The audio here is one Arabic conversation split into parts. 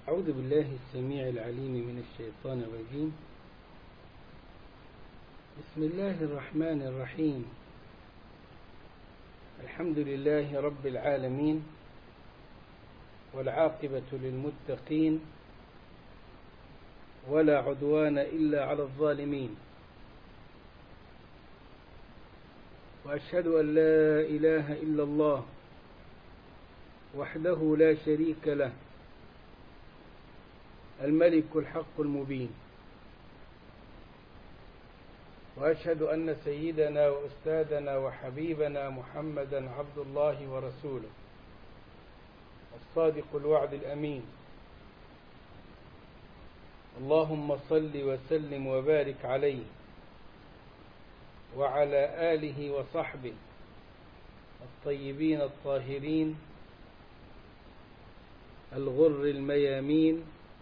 أعوذ بالله السميع العليم من الشيطان الرجيم. بسم الله الرحمن الرحيم. الحمد لله رب العالمين، والعاقبة للمتقين، ولا عدوان إلا على الظالمين. وأشهد أن لا إله إلا الله وحده لا شريك له، الملك الحق المبين. وأشهد أن سيدنا وأستاذنا وحبيبنا محمدا عبد الله ورسوله، الصادق الوعد الأمين. اللهم صل وسلم وبارك عليه وعلى آله وصحبه الطيبين الطاهرين الغر الميامين،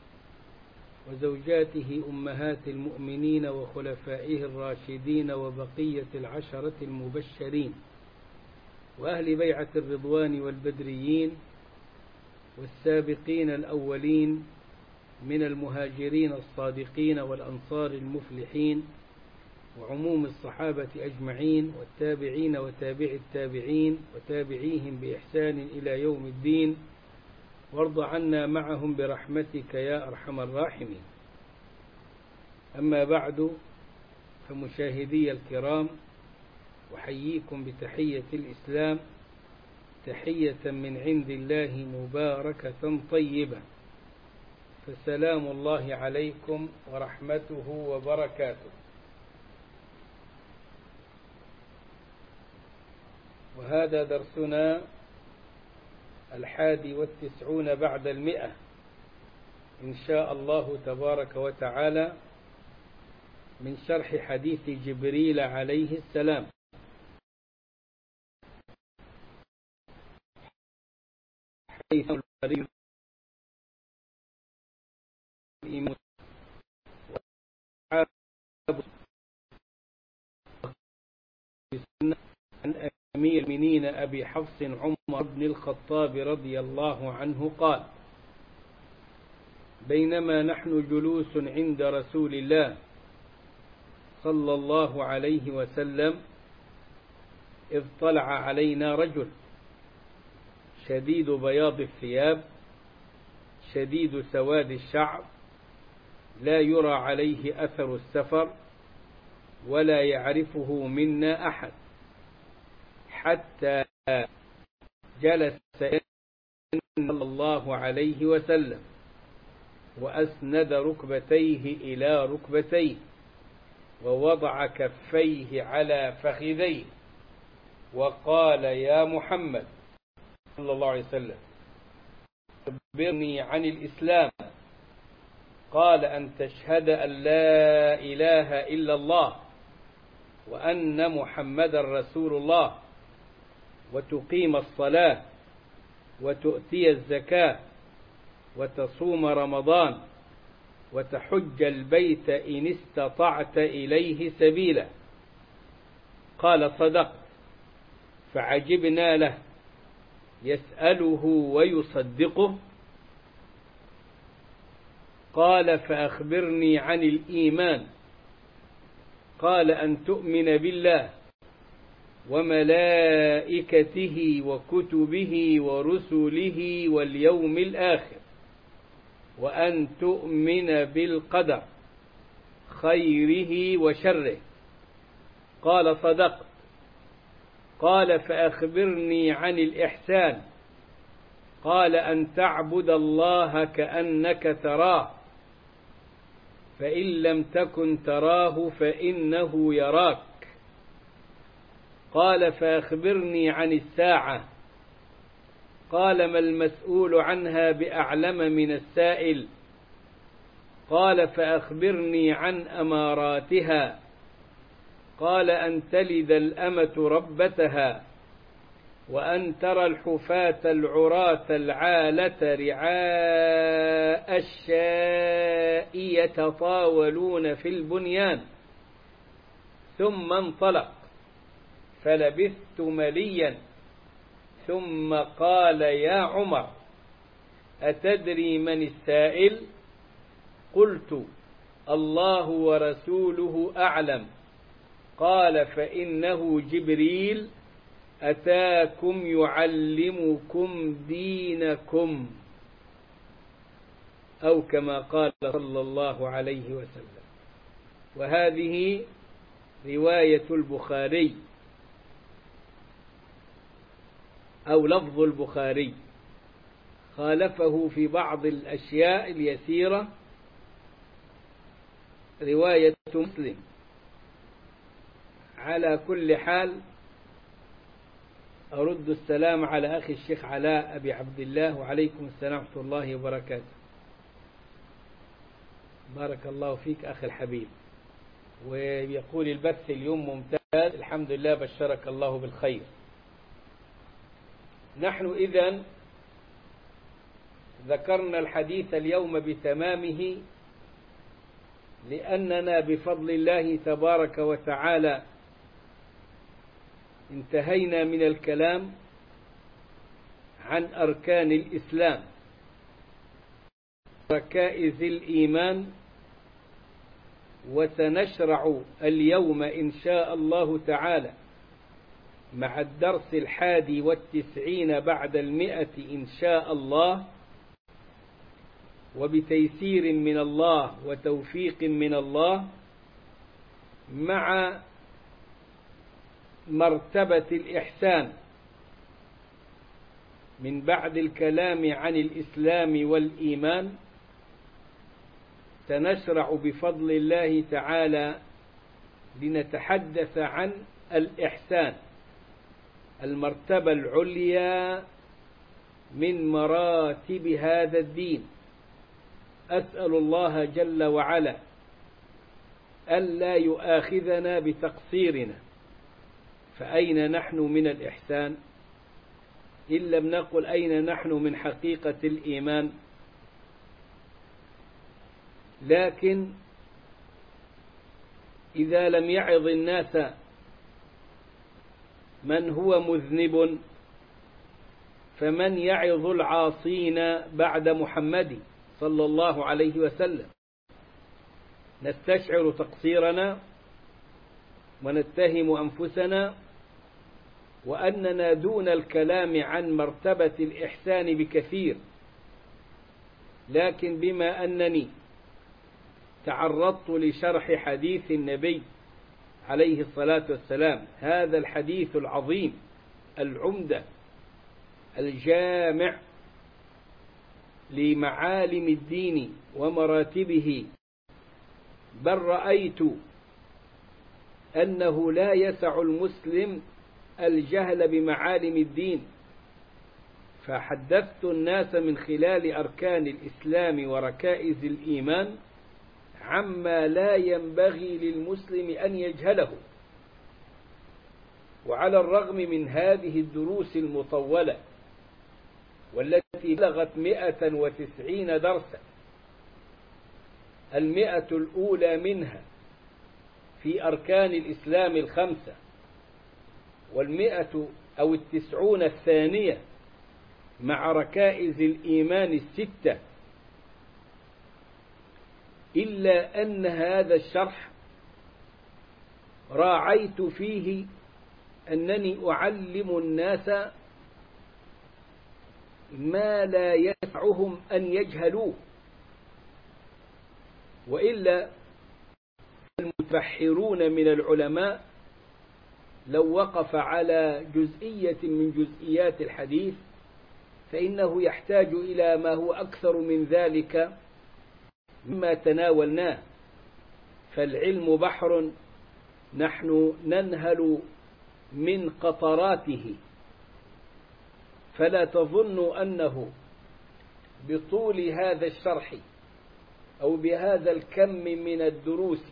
وزوجاته أمهات المؤمنين وخلفائه الراشدين وبقية العشرة المبشرين، وأهل بيعة الرضوان والبدريين، والسابقين الأولين من المهاجرين الصادقين والأنصار المفلحين، وعموم الصحابة أجمعين، والتابعين وتابع التابعين وتابعيهم بإحسان إلى يوم الدين، وارض عنا معهم برحمتك يا أرحم الراحمين. أما بعد، فمشاهدي الكرام، أحييكم بتحية الإسلام، تحية من عند الله مباركة طيبة، فسلام الله عليكم ورحمته وبركاته. وهذا درسنا 91 بعد 100 إن شاء الله تبارك وتعالى، من شرح حديث جبريل عليه السلام. حيث عن أمير المؤمنين أبي حفص عمر بن الخطاب رضي الله عنه قال: بينما نحن جلوس عند رسول الله صلى الله عليه وسلم، إذ طلع علينا رجل شديد بياض الثياب شديد سواد الشعر، لا يرى عليه أثر السفر، ولا يعرفه منا أحد، حتى جلس صلى الله عليه وسلم وأسند ركبتيه إلى ركبتيه، ووضع كفيه على فخذيه، وقال: يا محمد صلى الله عليه وسلم، أخبرني عن الإسلام. قال: أن تشهد أن لا إله إلا الله وأن محمد رسول الله، وتقيم الصلاة، وتؤتي الزكاة، وتصوم رمضان، وتحج البيت إن استطعت إليه سبيلا. قال: صدقت. فعجبنا له، يسأله ويصدقه. قال: فأخبرني عن الإيمان. قال: أن تؤمن بالله وملائكته وكتبه ورسله واليوم الآخر، وأن تؤمن بالقدر خيره وشره. قال: صدقت. قال: فأخبرني عن الإحسان. قال: أن تعبد الله كأنك تراه، فإن لم تكن تراه فإنه يراك. قال: فأخبرني عن الساعة. قال: ما المسؤول عنها بأعلم من السائل. قال: فأخبرني عن أماراتها. قال: أن تلد الأمة ربتها، وأن ترى الحفاة العراة العالة رعاء الشاء يتطاولون في البنيان. ثم انطلق، فلبثت مليا، ثم قال: يا عمر، أتدري من السائل؟ قلت الله ورسوله أعلم. قال فإنه جبريل أتاكم يعلمكم دينكم، أو كما قال صلى الله عليه وسلم. وهذه رواية البخاري أو لفظ البخاري، خالفه في بعض الأشياء اليسيرة رواية مسلم. على كل حال أرد السلام على أخي الشيخ علاء أبي عبد الله، وعليكم السلام ورحمة الله وبركاته. بارك الله فيك أخي الحبيب. ويقول البث اليوم ممتاز، الحمد لله، بشرك الله بالخير. نحن إذن ذكرنا الحديث اليوم بتمامه، لأننا بفضل الله تبارك وتعالى انتهينا من الكلام عن أركان الإسلام، ركائز الإيمان، وسنشرع اليوم إن شاء الله تعالى مع الدرس 91 بعد 100 إن شاء الله، وبتيسير من الله وتوفيق من الله، مع مرتبة الإحسان. من بعد الكلام عن الإسلام والإيمان سنشرع بفضل الله تعالى لنتحدث عن الإحسان، المرتبة العليا من مراتب هذا الدين. أسأل الله جل وعلا ألا يؤاخذنا بتقصيرنا، فأين نحن من الإحسان؟ إن لم نقل أين نحن من حقيقة الإيمان. لكن إذا لم يعظ الناس من هو مذنب، فمن يعظ العاصين بعد محمد صلى الله عليه وسلم؟ نستشعر تقصيرنا ونتهم أنفسنا وأننا دون الكلام عن مرتبة الإحسان بكثير. لكن بما أنني تعرضت لشرح حديث النبي عليه الصلاة والسلام، هذا الحديث العظيم العمدة الجامع لمعالم الدين ومراتبه، بل رأيت أنه لا يسع المسلم الجهل بمعالم الدين، فحدثت الناس من خلال أركان الإسلام وركائز الإيمان عما لا ينبغي للمسلم أن يجهله. وعلى الرغم من هذه الدروس المطولة والتي بلغت 190 درسا، 100 الأولى منها في أركان الإسلام 5، 90 الثانية مع ركائز الإيمان 6، إلا أن هذا الشرح راعيت فيه أنني أعلم الناس ما لا يسعهم أن يجهلوه، وإلا المتبحرون من العلماء لو وقف على جزئية من جزئيات الحديث فإنه يحتاج إلى ما هو أكثر من ذلك مما تناولناه. فالعلم بحر نحن ننهل من قطراته، فلا تظن أنه بطول هذا الشرح أو بهذا الكم من الدروس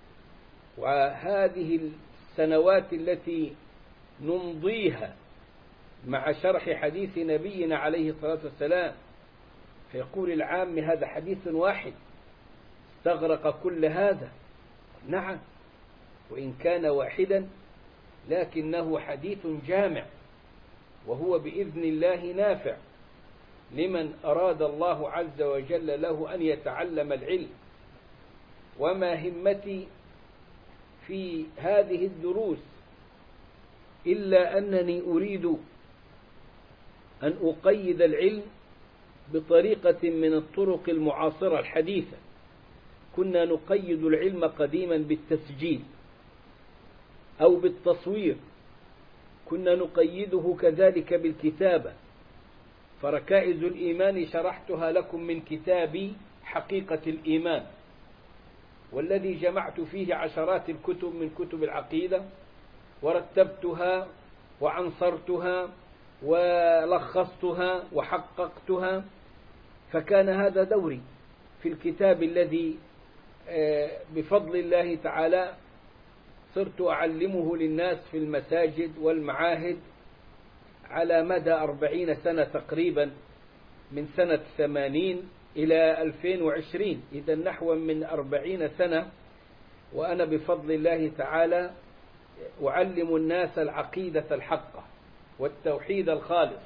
وهذه السنوات التي نمضيها مع شرح حديث نبينا عليه الصلاة والسلام، فيقول العام هذا حديث واحد استغرق كل هذا. نعم، وإن كان واحدا لكنه حديث جامع، وهو بإذن الله نافع. لمن أراد الله عز وجل له أن يتعلم العلم. وما همتي في هذه الدروس إلا أنني أريد أن أقيد العلم بطريقة من الطرق المعاصرة الحديثة. كنا نقيد العلم قديما بالتسجيل أو بالتصوير، كنا نقيده كذلك بالكتابة. فركائز الإيمان شرحتها لكم من كتابي حقيقة الإيمان، والذي جمعت فيه عشرات الكتب من كتب العقيدة، ورتبتها وعنصرتها ولخصتها وحققتها. فكان هذا دوري في الكتاب الذي بفضل الله تعالى صرت أعلمه للناس في المساجد والمعاهد على مدى 40 سنة تقريبا، من سنة 80 إلى 2020، إذا نحو من 40 سنة وأنا بفضل الله تعالى أعلم الناس العقيدة الحقة والتوحيد الخالص.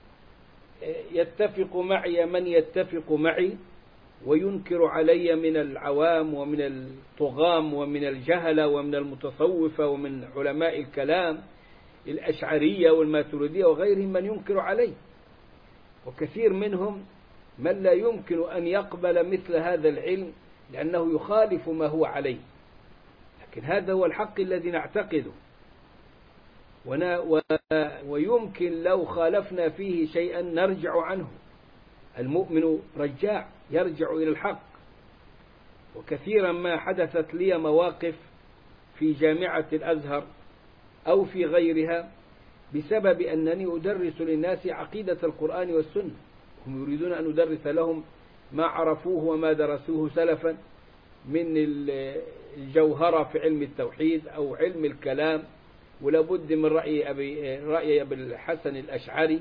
يتفق معي من يتفق معي، وينكر علي من العوام ومن الطغام ومن الجهلة ومن المتصوفة ومن علماء الكلام الأشعرية والماتريدية وغيرهم من ينكر علي، وكثير منهم من لا يمكن أن يقبل مثل هذا العلم لأنه يخالف ما هو عليه. لكن هذا هو الحق الذي نعتقده، ويمكن لو خالفنا فيه شيئا نرجع عنه. المؤمن رجاع يرجع إلى الحق. وكثيرا ما حدثت لي مواقف في جامعة الأزهر أو في غيرها بسبب أنني أدرس للناس عقيدة القرآن والسنة. هم يريدون أن أدرس لهم ما عرفوه وما درسوه سلفا من الجوهرة في علم التوحيد أو علم الكلام، ولا بد من رأي أبي الحسن الأشعري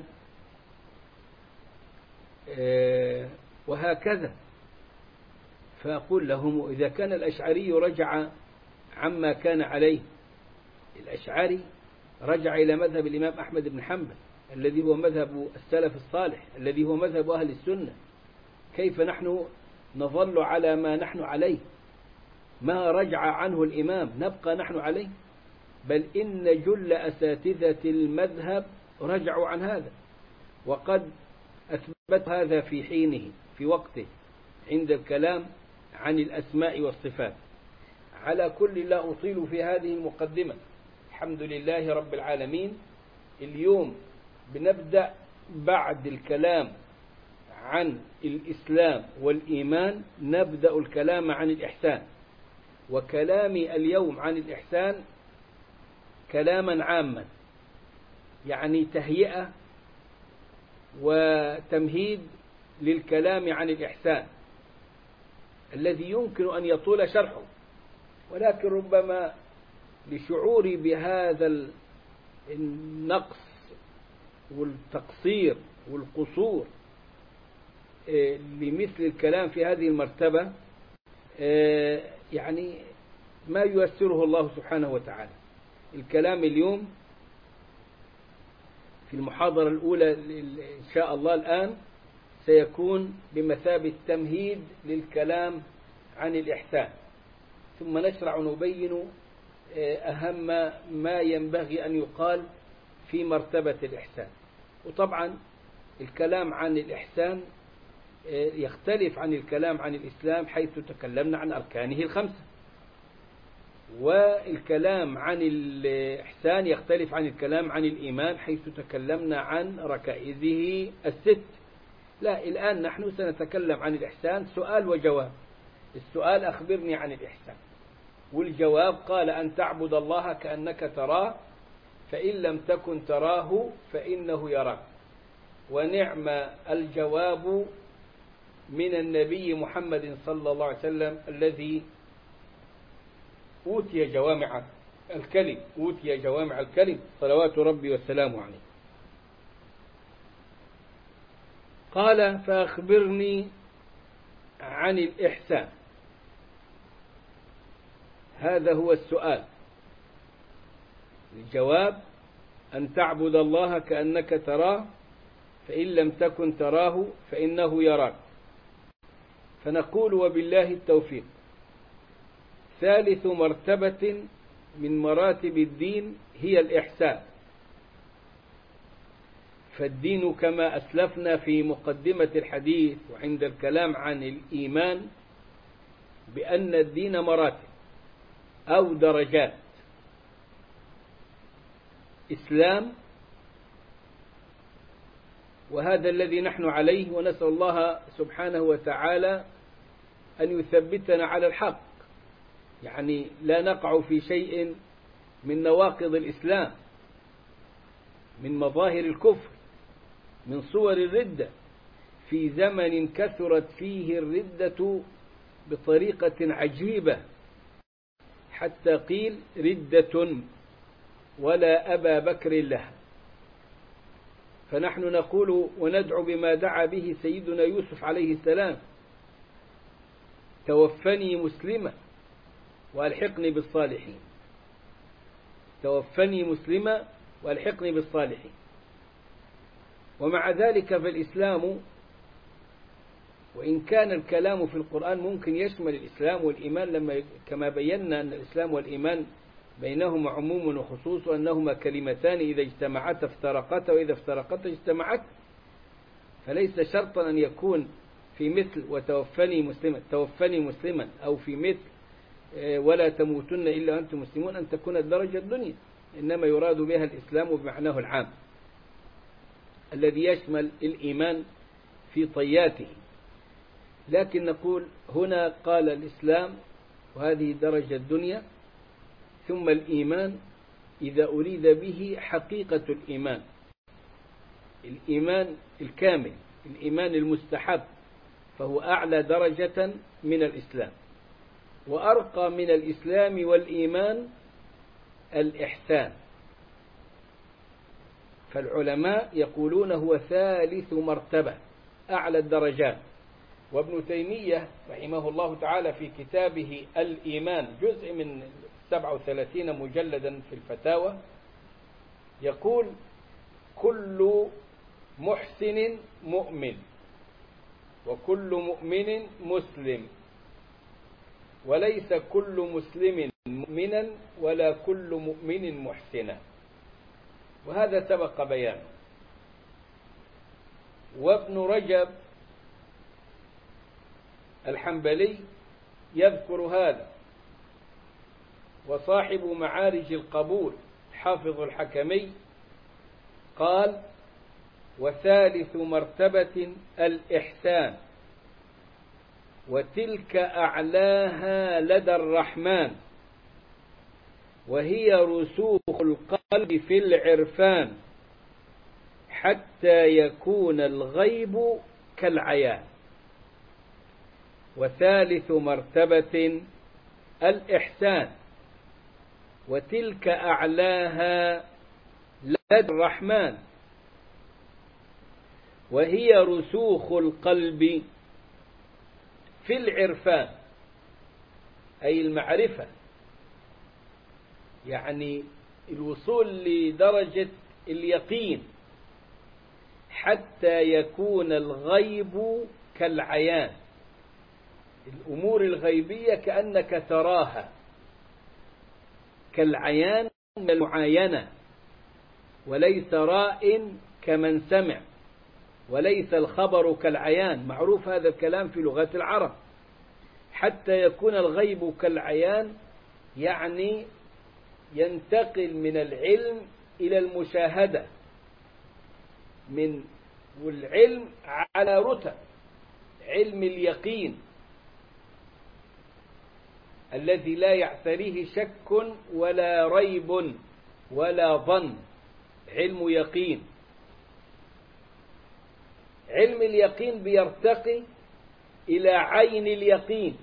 وهكذا. فأقول لهم إذا كان الأشعري رجع عما كان عليه، الأشعري رجع إلى مذهب الإمام أحمد بن حنبل الذي هو مذهب السلف الصالح، الذي هو مذهب أهل السنة، كيف نحن نظل على ما نحن عليه؟ ما رجع عنه الإمام نبقى نحن عليه؟ بل إن جل أساتذة المذهب رجعوا عن هذا، وقد أثبت هذا في حينه في وقته عند الكلام عن الأسماء والصفات. على كل لا أطيل في هذه المقدمة. الحمد لله رب العالمين. اليوم بنبدأ بعد الكلام عن الإسلام والإيمان نبدأ الكلام عن الإحسان. وكلامي اليوم عن الإحسان كلاما عاما، يعني تهيئة وتمهيد للكلام عن الإحسان الذي يمكن أن يطول شرحه، ولكن ربما لشعوري بهذا النقص والتقصير والقصور لمثل الكلام في هذه المرتبة يعني ما ييسره الله سبحانه وتعالى. الكلام اليوم في المحاضرة الأولى إن شاء الله الآن سيكون بمثابة تمهيد للكلام عن الإحسان، ثم نشرع نبين أهم ما ينبغي أن يقال في مرتبة الإحسان. وطبعا الكلام عن الإحسان يختلف عن الكلام عن الإسلام حيث تكلمنا عن أركانه الخمسة، والكلام عن الإحسان يختلف عن الكلام عن الإيمان حيث تكلمنا عن ركائزه الست. لا، الآن نحن سنتكلم عن الإحسان سؤال وجواب. السؤال أخبرني عن الإحسان، والجواب قال أن تعبد الله كأنك تراه فإن لم تكن تراه فإنه يراك. ونعم الجواب من النبي محمد صلى الله عليه وسلم الذي أوتي جوامع الكلم صلوات ربي وسلامه عليه. قال فأخبرني عن الإحسان. هذا هو السؤال. الجواب أن تعبد الله كأنك تراه فإن لم تكن تراه فإنه يراك. فنقول وبالله التوفيق. ثالث مرتبة من مراتب الدين هي الإحسان. فالدين كما أسلفنا في مقدمة الحديث وعند الكلام عن الإيمان بأن الدين مراتب أو درجات. إسلام، وهذا الذي نحن عليه، ونسأل الله سبحانه وتعالى أن يثبتنا على الحق، يعني لا نقع في شيء من نواقض الإسلام، من مظاهر الكفر، من صور الردة في زمن كثرت فيه الردة بطريقة عجيبة، حتى قيل ردة ولا أبا بكر لها. فنحن نقول وندعو بما دعا به سيدنا يوسف عليه السلام: توفني مسلما وألحقني بالصالحين. توفني مسلما وألحقني بالصالحين. ومع ذلك فالإسلام، وإن كان الكلام في القرآن ممكن يشمل الإسلام والإيمان، كما بينا أن الإسلام والإيمان بينهما عموم وخصوص، وأنهما كلمتان إذا اجتمعتا افترقتا وإذا افترقتا اجتمعت، فليس شرطا أن يكون في مثل وتوفني مسلما، توفني مسلما، أو في مثل ولا تموتن إلا وأنتم مسلمون أن تكون الدرجة الدنيا، إنما يراد بها الإسلام بمعناه العام الذي يشمل الإيمان في طياته. لكن نقول هنا قال الإسلام وهذه درجة الدنيا، ثم الإيمان إذا أريد به حقيقة الإيمان، الإيمان الكامل، الإيمان المستحب، فهو أعلى درجة من الإسلام. وأرقى من الإسلام والإيمان الإحسان. فالعلماء يقولون هو ثالث مرتبة، أعلى الدرجات. وابن تيمية رحمه الله تعالى في كتابه الإيمان، جزء من 37 مجلدا في الفتاوى، يقول: كل محسن مؤمن، وكل مؤمن مسلم، وليس كل مسلم مؤمنا ولا كل مؤمن محسنا. وهذا سبق بيانه. وابن رجب الحنبلي يذكر هذا، وصاحب معارج القبول حافظ الحكمي قال: وثالث مرتبة الإحسان، وتلك أعلاها لدى الرحمن، وهي رسوخ القلب في العرفان، حتى يكون الغيب كالعيان. وثالث مرتبة الإحسان، وتلك أعلاها لدى الرحمن، وهي رسوخ القلب في العرفان، أي المعرفة، يعني الوصول لدرجة اليقين، حتى يكون الغيب كالعيان، الأمور الغيبية كأنك تراها، كالعيان من المعاينة، وليس راء كمن سمع، وليس الخبر كالعيان. معروف هذا الكلام في لغة العرب. حتى يكون الغيب كالعيان يعني ينتقل من العلم إلى المشاهدة، والعلم على رتب: علم اليقين الذي لا يعتريه شك ولا ريب ولا ظن، علم يقين. علم اليقين بيرتقي إلى عين اليقين،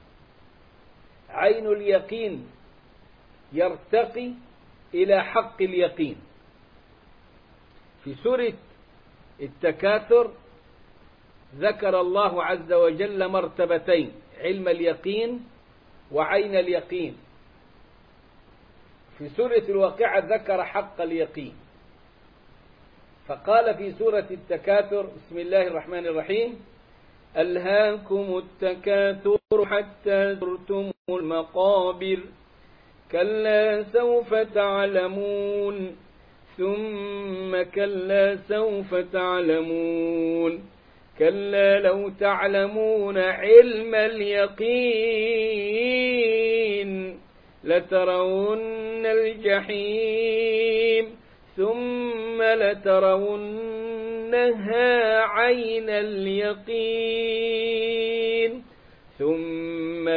عين اليقين يرتقي إلى حق اليقين. في سورة التكاثر ذكر الله عز وجل مرتبتين: علم اليقين وعين اليقين. في سورة الواقعة ذكر حق اليقين. فقال في سورة التكاثر: بسم الله الرحمن الرحيم: ألهاكم التكاثر حتى زرتم المقابر كلا سوف تعلمون ثم كلا سوف تعلمون كلا لو تعلمون علم اليقين لترون الجحيم ثم لترونها عين اليقين ثم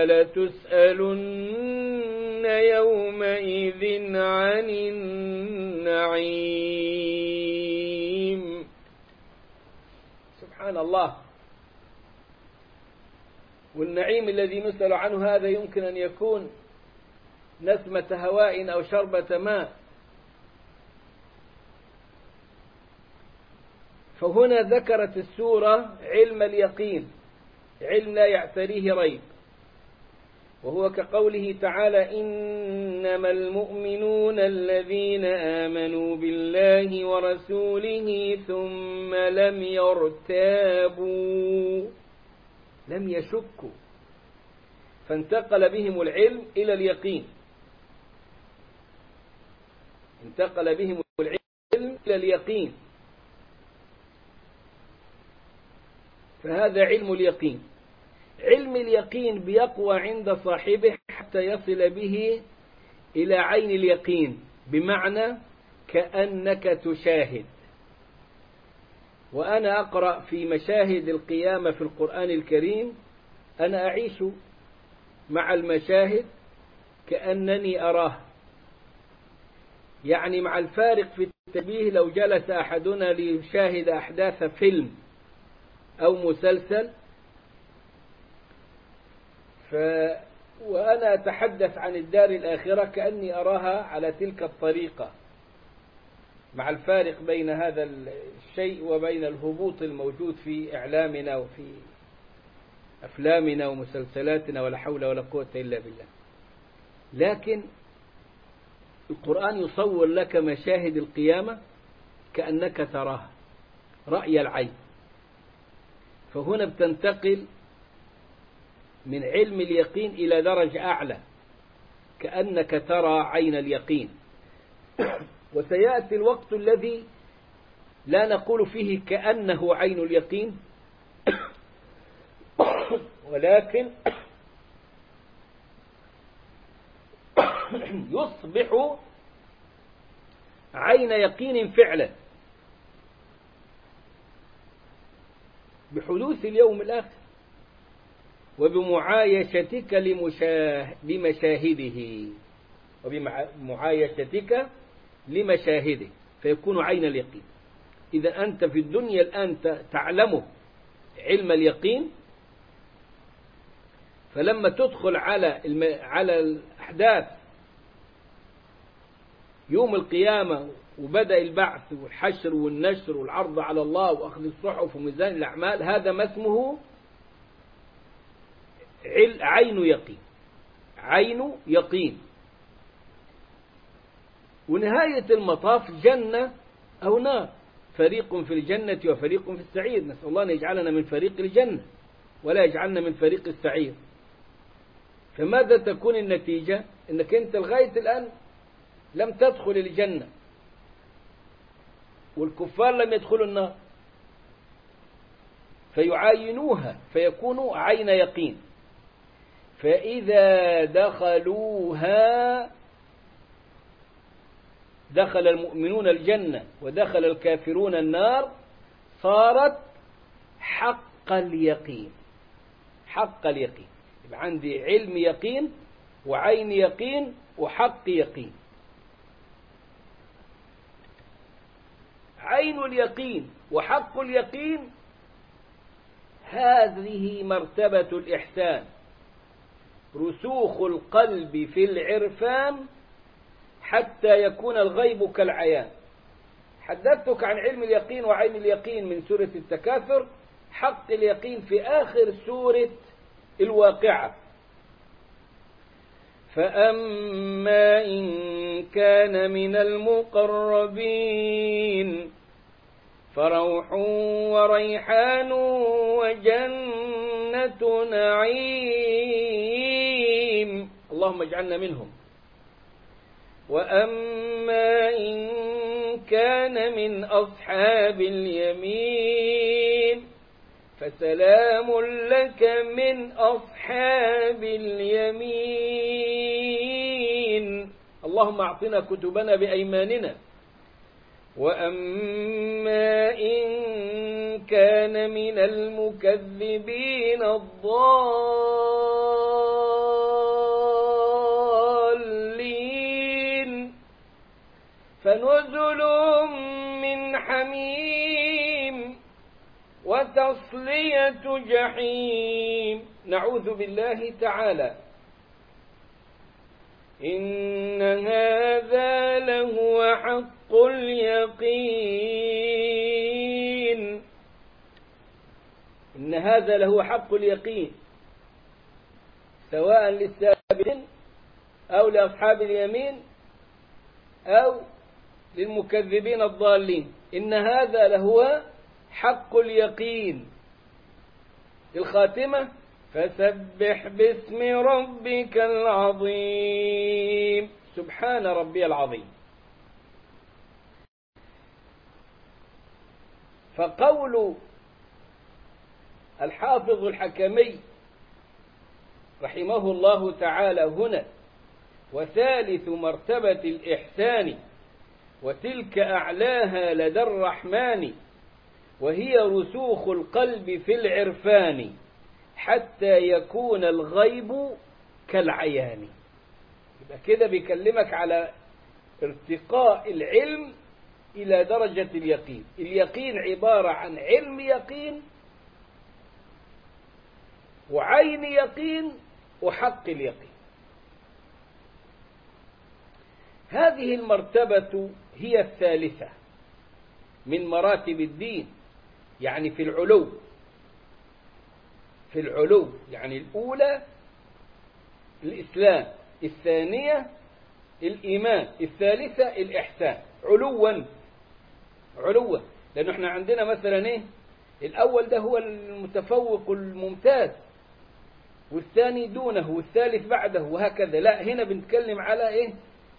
لتسألن يومئذ عن النعيم. سبحان الله. والنعيم الذي نسأل عنه هذا يمكن أن يكون نسمة هواء أو شربة ماء. فهنا ذكرت السورة علم اليقين، علم لا يعتريه ريب، وهو كقوله تعالى: إنما المؤمنون الذين آمنوا بالله ورسوله ثم لم يرتابوا، لم يشكوا، فانتقل بهم العلم إلى اليقين، انتقل بهم العلم إلى اليقين، فهذا علم اليقين. علم اليقين بيقوى عند صاحبه حتى يصل به إلى عين اليقين، بمعنى كأنك تشاهد. وأنا أقرأ في مشاهد القيامة في القرآن الكريم، أنا أعيش مع المشاهد كأنني أراه، يعني مع الفارق في التشبيه. لو جلس أحدنا ليشاهد أحداث فيلم أو مسلسل وأنا أتحدث عن الدار الآخرة كأني أراها على تلك الطريقة، مع الفارق بين هذا الشيء وبين الهبوط الموجود في إعلامنا وفي أفلامنا ومسلسلاتنا، ولا حول ولا قوة إلا بالله. لكن القرآن يصور لك مشاهد القيامة كأنك تراها رأي العين. فهنا بتنتقل من علم اليقين إلى درجة أعلى، كأنك ترى عين اليقين. وسيأتي الوقت الذي لا نقول فيه كأنه عين اليقين، ولكن يصبح عين يقين فعلا بحدوث اليوم الآخر وبمعايشتك لمشاهده، وبمعايشتك لمشاهده، فيكون عين اليقين. إذا أنت في الدنيا الآن تعلمه علم اليقين، فلما تدخل على الأحداث يوم القيامة وبدأ البعث والحشر والنشر والعرض على الله وأخذ الصحف وميزان الأعمال، هذا ما اسمه عين يقين، عين يقين. ونهاية المطاف جنة أو نار، فريق في الجنة وفريق في السعير. نسأل الله أن يجعلنا من فريق الجنة ولا يجعلنا من فريق السعير. فماذا تكون النتيجة؟ أنك أنت لغاية الآن لم تدخل الجنة، والكفار لم يدخلوا النار، فيعاينوها فيكونوا عين يقين. فإذا دخلوها دخل المؤمنون الجنة ودخل الكافرون النار، صارت حق اليقين. حق اليقين، يبقى عندي علم يقين وعين يقين وحق يقين. عين اليقين وحق اليقين هذه مرتبة الإحسان، رسوخ القلب في العرفان حتى يكون الغيب كالعيان. حدثتك عن علم اليقين وعين اليقين من سورة التكاثر. حق اليقين في آخر سورة الواقعة: فأما إن كان من المقربين فروح وريحان وجنة نعيم، اللهم اجعلنا منهم. وأما إن كان من أصحاب اليمين فسلام لك من أصحاب اليمين، اللهم أعطنا كتبنا بأيماننا. وأما إن كان من المكذبين الضالين فنزل من حميم وتصلية جحيم. نعوذ بالله تعالى. إن هذا لهو حق اليقين، إن هذا لهو حق اليقين، سواء للسابقين أو لأصحاب اليمين أو للمكذبين الضالين. إن هذا لهو حق اليقين. الخاتمة: فسبح باسم ربك العظيم. سبحان ربي العظيم. فقول الحافظ الحكمي رحمه الله تعالى هنا: وثالث مرتبة الإحسان وتلك أعلاها لدى الرحمن وهي رسوخ القلب في العرفان حتى يكون الغيب كالعيان. يبقى كده بيكلمك على ارتقاء العلم إلى درجة اليقين. اليقين عبارة عن علم يقين وعين يقين وحق اليقين. هذه المرتبة هي الثالثة من مراتب الدين، يعني في العلو. في العلو يعني الأولى الإسلام، الثانية الإيمان، الثالثة الإحسان. علوا لأنه احنا عندنا مثلا ايه، الأول ده هو المتفوق الممتاز، والثاني دونه، والثالث بعده، وهكذا. لا، هنا بنتكلم على ايه،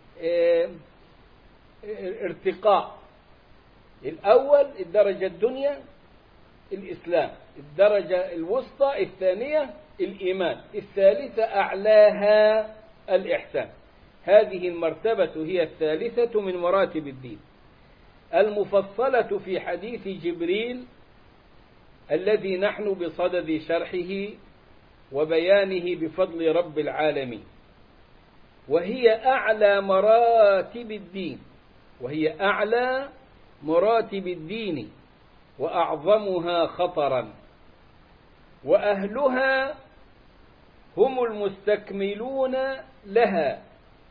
ارتقاء. الأول الدرجة الدنيا الإسلام، الدرجة الوسطى الثانية الإيمان، الثالثة أعلاها الإحسان. هذه المرتبة هي الثالثة من مراتب الدين، المفصلة في حديث جبريل الذي نحن بصدد شرحه وبيانه بفضل رب العالمين. وهي أعلى مراتب الدين، وهي أعلى مراتب الدين وأعظمها خطرا، وأهلها هم المستكملون لها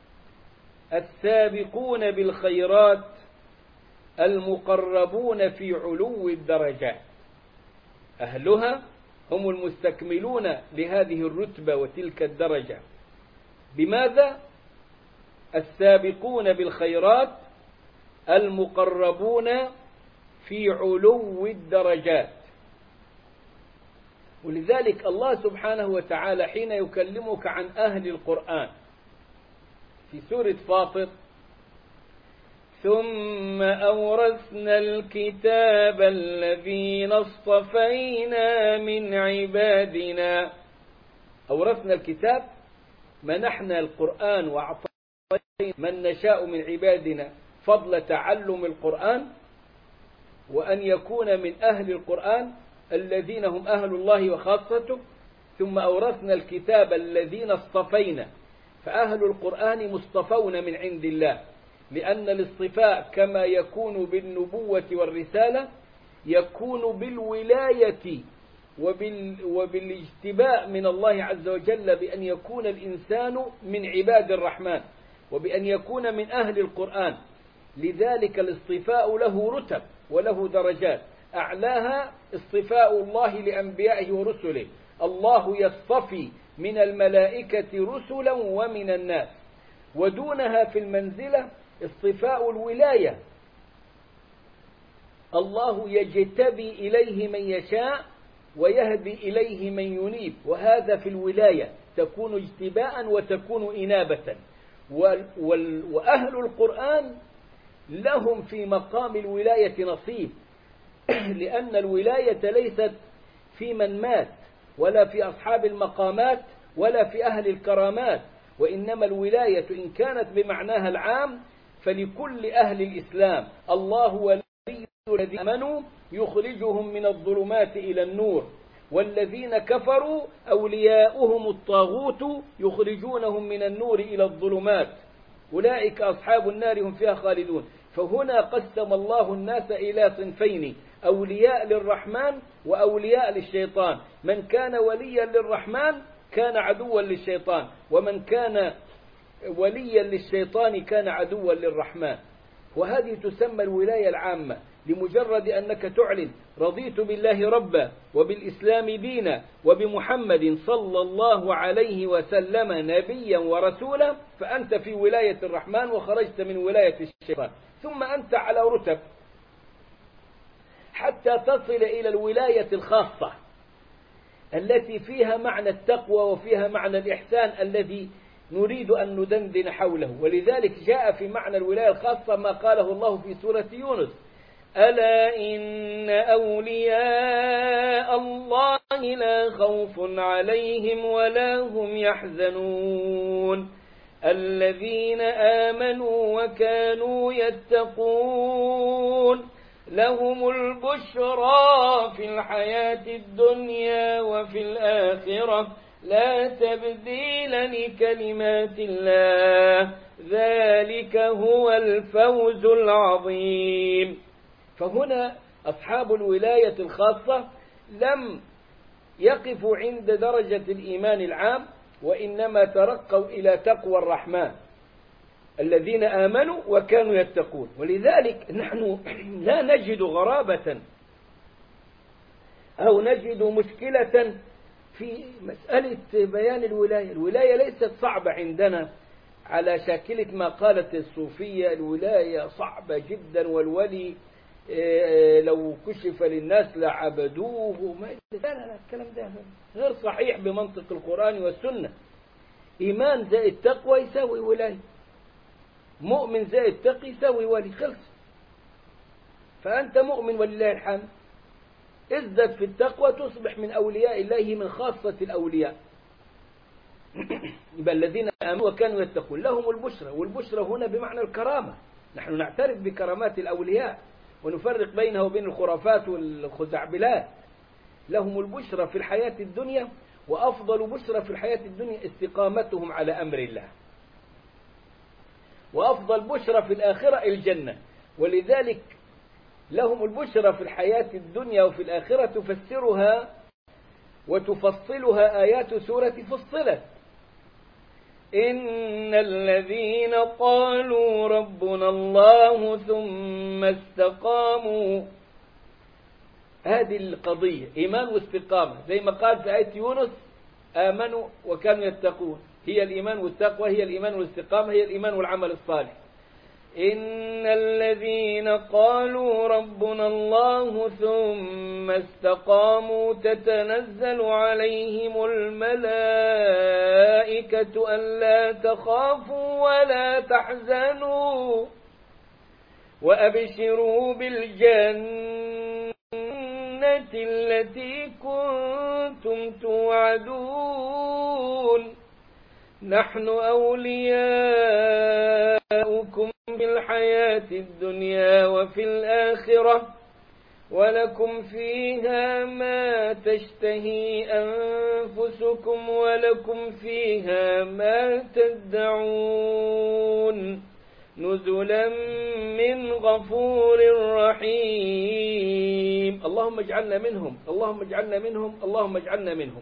السابقون بالخيرات المقربون في علو الدرجات. أهلها هم المستكملون لهذه الرتبة وتلك الدرجة. بماذا؟ السابقون بالخيرات المقربون في علو الدرجات. ولذلك الله سبحانه وتعالى حين يكلمك عن أهل القرآن في سورة فاطر: ثم أورثنا الكتاب الذين اصطفينا من عبادنا. أورثنا الكتاب، منحنا القرآن وأعطينا من نشاء من عبادنا فضل تعلم القرآن وأن يكون من أهل القرآن الذين هم أهل الله وخاصته. ثم أورثنا الكتاب الذين اصطفينا، فأهل القرآن مصطفون من عند الله، لأن الاصطفاء كما يكون بالنبوة والرسالة يكون بالولاية وبالاجتباء من الله عز وجل، بأن يكون الإنسان من عباد الرحمن وبأن يكون من أهل القرآن. لذلك الاصطفاء له رتب وله درجات، أعلاها اصطفاء الله لأنبيائه ورسله. الله يصطفي من الملائكة رسلا ومن الناس. ودونها في المنزلة اصطفاء الولاية، الله يجتبي إليه من يشاء ويهدي إليه من ينيب، وهذا في الولاية تكون اجتباء وتكون إنابة. وأهل القرآن لهم في مقام الولاية نصيب، لأن الولاية ليست في من مات ولا في أصحاب المقامات ولا في أهل الكرامات، وإنما الولاية إن كانت بمعناها العام فلكل أهل الإسلام. الله ولي الذين آمنوا يخرجهم من الظلمات إلى النور، والذين كفروا أولياؤهم الطاغوت يخرجونهم من النور إلى الظلمات، أولئك أصحاب النار هم فيها خالدون. فهنا قسم الله الناس إلى صنفين: أولياء للرحمن وأولياء للشيطان. من كان وليا للرحمن كان عدوا للشيطان، ومن كان وليا للشيطان كان عدوا للرحمن. وهذه تسمى الولاية العامة، لمجرد أنك تعلن رضيت بالله ربا وبالإسلام دينا وبمحمد صلى الله عليه وسلم نبيا ورسولا، فأنت في ولاية الرحمن وخرجت من ولاية الشيطان. ثم أنت على رتب حتى تصل إلى الولاية الخاصة التي فيها معنى التقوى وفيها معنى الإحسان الذي نريد أن ندندن حوله. ولذلك جاء في معنى الولاية الخاصة ما قاله الله في سورة يونس: ألا إن أولياء الله لا خوف عليهم ولا هم يحزنون الذين آمنوا وكانوا يتقون لهم البشرى في الحياة الدنيا وفي الآخرة لا تبديل لكلمات الله ذلك هو الفوز العظيم. فهنا أصحاب الولاية الخاصة لم يقفوا عند درجة الإيمان العام، وإنما ترقوا إلى تقوى الرحمن الذين آمنوا وكانوا يتقون. ولذلك نحن لا نجد غرابة أو نجد مشكلة في مسألة بيان الولاية. الولاية ليست صعبة عندنا على شاكلة ما قالت الصوفية: الولاية صعبة جدا والولي لو كشف للناس لعبدوه. لا الكلام ده غير صحيح بمنطق القرآن والسنة. إيمان زائد تقوى يساوي ولاية، مؤمن زائد تقي يساوي ولي، خلص. فأنت مؤمن ولله الحمد، ازدد في التقوى تصبح من أولياء الله، من خاصة الأولياء. يبقى الذين آمنوا وكانوا يتقون لهم البشرى، والبشرى هنا بمعنى الكرامة. نحن نعترف بكرامات الأولياء ونفرق بينها وبين الخرافات والخزعبلات. لهم البشرى في الحياة الدنيا، وأفضل بشرى في الحياة الدنيا استقامتهم على أمر الله، وأفضل بشرى في الآخرة الجنة. ولذلك لهم البشرى في الحياة الدنيا وفي الآخرة تفسرها وتفصلها آيات سورة فصلت: إن الذين قالوا ربنا الله ثم استقاموا. هذه القضية إيمان واستقامة، زي ما قال في آية يونس: آمنوا وكانوا يتقون. هي الإيمان والتقوى، هي الإيمان والاستقامة، هي الإيمان والعمل الصالح. إن الذين قالوا ربنا الله ثم استقاموا تتنزل عليهم الملائكة ألا تخافوا ولا تحزنوا وأبشروا بالجنة التي كنتم توعدون نحن أولياؤكم في الحياة الدنيا وفي الآخرة ولكم فيها ما تشتهي أنفسكم ولكم فيها ما تدعون نزلا من غفور رحيم. اللهم اجعلنا منهم، اللهم اجعلنا منهم، اللهم اجعلنا منهم.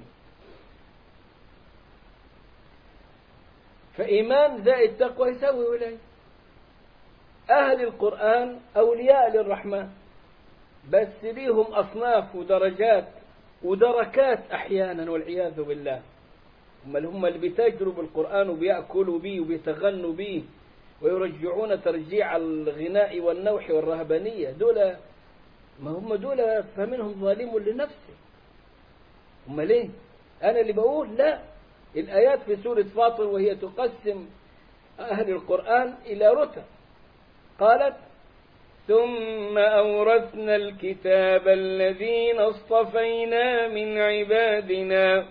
فإيمان زائد تقوى يساوي ولاية. أهل القرآن أولياء للرحمن، بس ليهم أصناف ودرجات ودركات أحيانا والعياذ بالله. هم اللي بيتاجروا بالقرآن وبيأكلوا به وبيتغنوا به ويرجعون ترجيع الغناء والنوح والرهبانية، دول ما هم دول فمنهم ظالم لنفسه. هم ليه؟ أنا اللي بقول لا، الآيات في سورة فاطر وهي تقسم أهل القرآن إلى رتب، قالت ثم أورثنا الكتاب الذين اصطفينا من عبادنا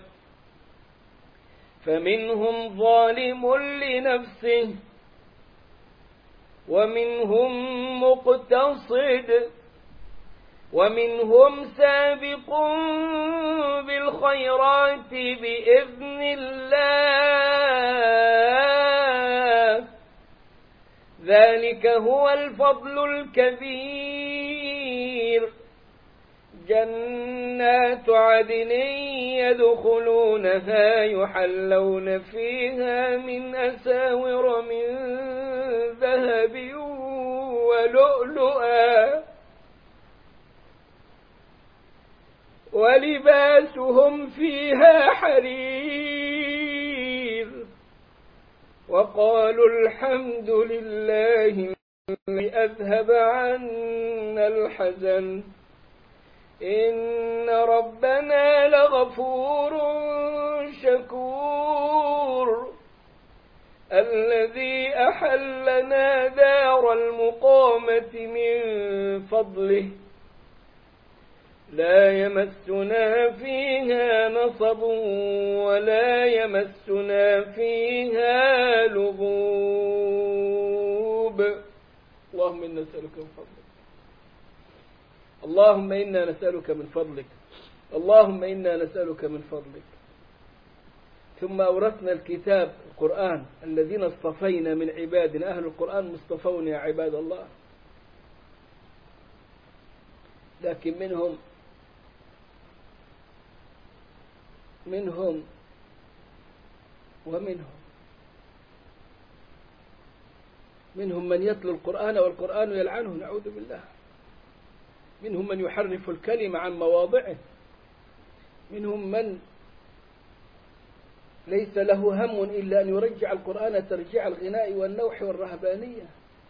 فمنهم ظالم لنفسه ومنهم مقتصد ومنهم سابق بالخيرات بإذن الله ذلك هو الفضل الكبير جنات عدن يدخلونها يحلون فيها من أساور من ذهب ولؤلؤا ولباسهم فيها حرير وقالوا الحمد لله الذي أذهب عنا الحزن إن ربنا لغفور شكور الذي أحلنا دار المقامة من فضله لا يمسنا فيها نصب ولا يمسنا فيها لغوب اللهم إنا نسألك من فضلك اللهم إنا نسألك من فضلك اللهم إنا نسألك من فضلك. ثم أورثنا الكتاب القرآن الذين اصطفينا من عبادنا. أهل القرآن مصطفون يا عباد الله، لكن منهم من يتلو القرآن والقرآن يلعنه نعوذ بالله. منهم من يحرف الكلمة عن مواضعه. منهم من ليس له هم إلا أن يرجع القرآن ترجيع الغناء والنوح والرهبانية.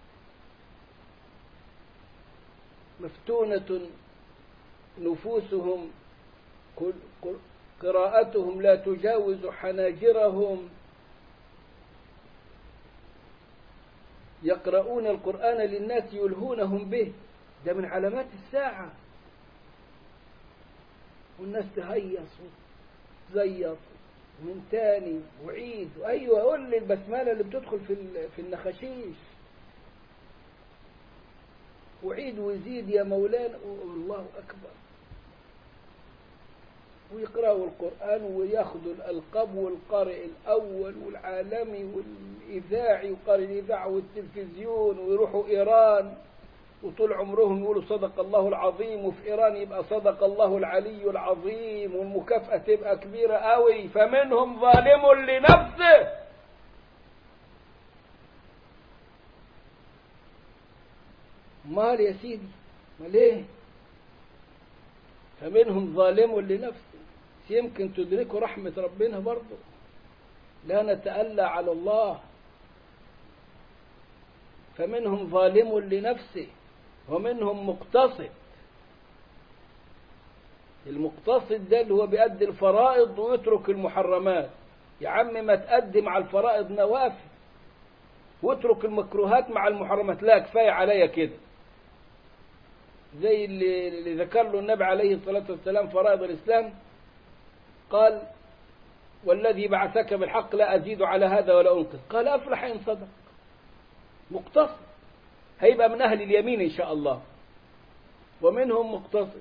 مفتونة نفوسهم قراءتهم لا تجاوز حناجرهم، يقرؤون القرآن للناس يلهونهم به. ده من علامات الساعة. والناس تهيص وتزيط من تاني وعيد. أيوة قول لي البسملة اللي بتدخل في النخشيش وعيد وزيد يا مولانا الله أكبر. ويقرأوا القرآن ويأخذوا الألقاب والقارئ الأول والعالمي والإذاعي وقارئ الإذاعة والتلفزيون ويروحوا إيران وطول عمرهم يقولوا صدق الله العظيم، وفي إيران يبقى صدق الله العلي العظيم والمكافأة تبقى كبيرة قوي. فمنهم ظالم لنفسه. مال يا سيدي مال ايه؟ فمنهم ظالم لنفسه. يمكن تدركوا رحمة ربنا برضه، لا نتألى على الله. فمنهم ظالم لنفسه ومنهم مقتصد. المقتصد ده اللي هو بيأدي الفرائض ويترك المحرمات. يا عم ما تقدم على الفرائض نوافل واترك المكروهات مع المحرمات. لا كفاية عليا كده، زي اللي ذكر له النبي عليه الصلاة والسلام فرائض الإسلام، قال والذي بعثك بالحق لا أزيد على هذا ولا أنقص. قال أفلح إن صدق. مقتصد هيبقى من أهل اليمين إن شاء الله. ومنهم مقتصد.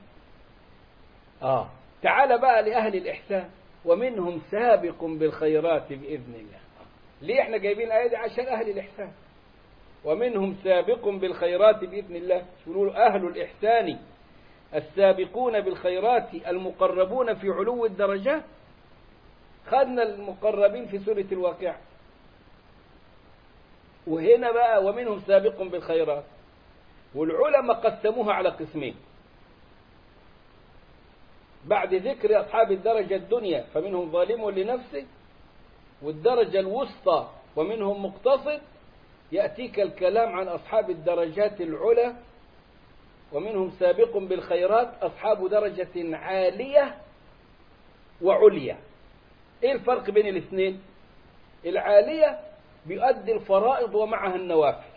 تعال بقى لأهل الإحسان. ومنهم سابق بالخيرات بإذن الله. ليه احنا جايبين الآية دي؟ عشان أهل الإحسان. ومنهم سابق بالخيرات بإذن الله. يقولوا أهل الإحسان السابقون بالخيرات المقربون في علو الدرجات. خدنا المقربين في سورة الواقعة، وهنا بقى ومنهم سابق بالخيرات. والعلماء قسموها على قسمين بعد ذكر أصحاب الدرجة الدنيا فمنهم ظالم لنفسه، والدرجة الوسطى ومنهم مقتصد. يأتيك الكلام عن أصحاب الدرجات العلى ومنهم سابق بالخيرات أصحاب درجة عالية وعليا. إيه الفرق بين الاثنين؟ العالية بيؤدي الفرائض ومعها النوافل،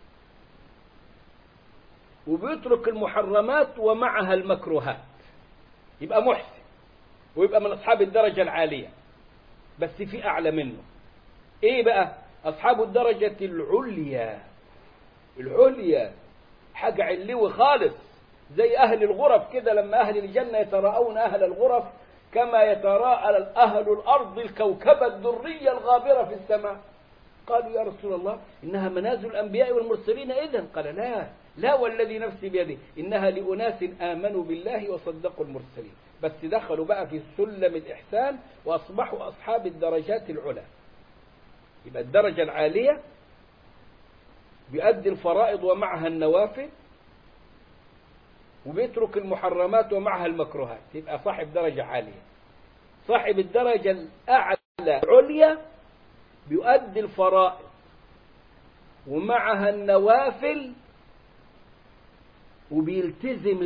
وبيترك المحرمات ومعها المكروهات، يبقى محسن ويبقى من أصحاب الدرجة العالية. بس في أعلى منه. إيه بقى؟ أصحاب الدرجة العليا. العليا حاجة علوي خالص، زي أهل الغرف كده، لما أهل الجنة يتراءون أهل الغرف كما يتراءى أهل الأرض الكوكب الدري الغابرة في السماء. قالوا يا رسول الله إنها منازل الأنبياء والمرسلين إذن؟ قال لا والذي نفسي بيده، إنها لأناس آمنوا بالله وصدقوا المرسلين. بس دخلوا بقى في سلم الإحسان وأصبحوا أصحاب الدرجات العلى. يبقى الدرجة العالية بيؤدي الفرائض ومعها النوافل، وبيترك المحرمات ومعها المكروهات، يبقى صاحب درجة عالية. صاحب الدرجة الأعلى العليا بيؤدي الفرائض ومعها النوافل، وبيلتزم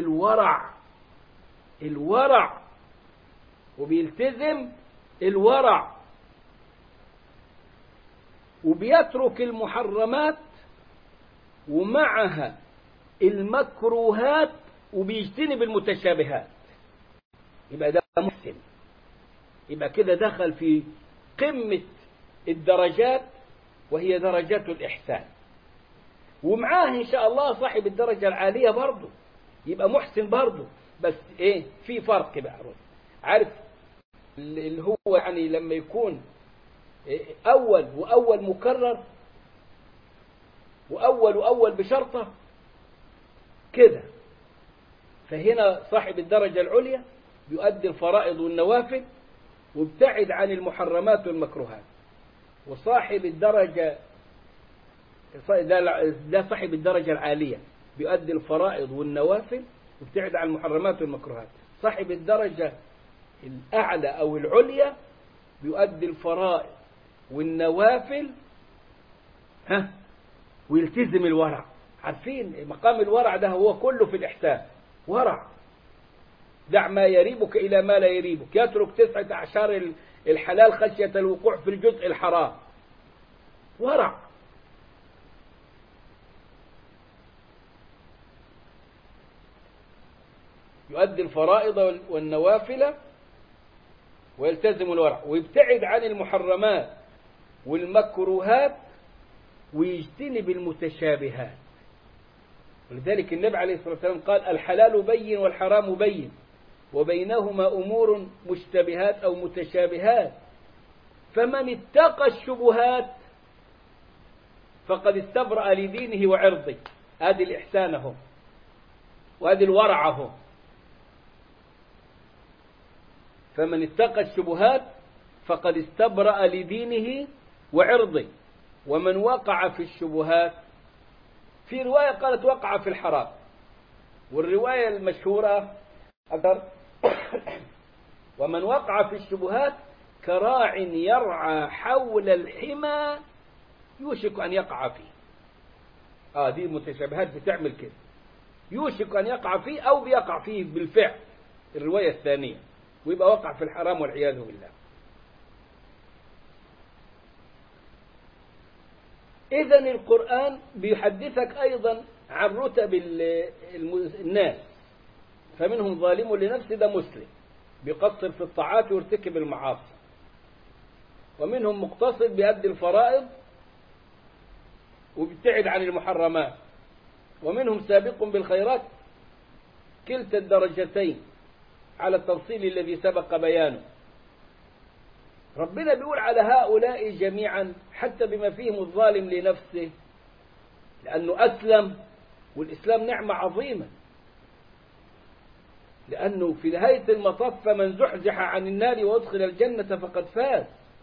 الورع وبيلتزم الورع، وبيترك المحرمات ومعها المكروهات، وبيجتنب المتشابهات. يبقى ده محسن، يبقى كده دخل في قمة الدرجات وهي درجات الإحسان. ومعاه إن شاء الله صاحب الدرجة العالية برضه يبقى محسن برضه، بس إيه في فرق بقى. عارف اللي هو يعني لما يكون أول مكرر وأول بشرطة كده، فهنا صاحب الدرجة العليا بيؤدي الفرائض والنوافل وابتعد عن المحرمات والمكروهات. وصاحب الدرجة ده صاحب الدرجة العالية بيؤدي الفرائض والنوافل وابتعد عن المحرمات والمكروهات. صاحب الدرجة الأعلى أو العليا بيؤدي الفرائض والنوافل ويلتزم الورع. عارفين مقام الورع ده هو كله في الإحسان. ورع، دع ما يريبك إلى ما لا يريبك، يترك 19 الحلال خشية الوقوع في الجزء الحرام. ورع. يؤدي الفرائض والنوافل ويلتزم الورع، ويبتعد عن المحرمات والمكروهات ويجتنب المتشابهات. ولذلك النبي عليه الصلاة والسلام قال الحلال بين والحرام بين وبينهما أمور مشتبهات أو متشابهات، فمن اتقى الشبهات فقد استبرأ لدينه وعرضه. هذه الإحسان هم، وهذه الورع هم. فمن اتقى الشبهات فقد استبرأ لدينه وعرضه، ومن وقع في الشبهات، في رواية قالت وقع في الحرام، والرواية المشهورة أكثر ومن وقع في الشبهات كراع يرعى حول الحمى يوشك أن يقع فيه. دي المتشابهات بتعمل كده، يوشك أن يقع فيه أو بيقع فيه بالفعل، الرواية الثانية، ويبقى وقع في الحرام والعياذ بالله. إذن القرآن بيحدثك أيضا عن رتب الناس، فمنهم ظالم لنفسه، ده مسلم بيقصر في الطاعات ويرتكب المعاصي، ومنهم مقتصد بيؤدي الفرائض وبيبتعد عن المحرمات، ومنهم سابق بالخيرات، كلتا الدرجتين على التفصيل الذي سبق بيانه. ربنا بيقول على هؤلاء جميعا حتى بما فيهم الظالم لنفسه، لأنه أسلم، والإسلام نعمة عظيمة، لأنه في نهاية المطاف فمن زحزح عن النار وادخل الجنة فقد فاز.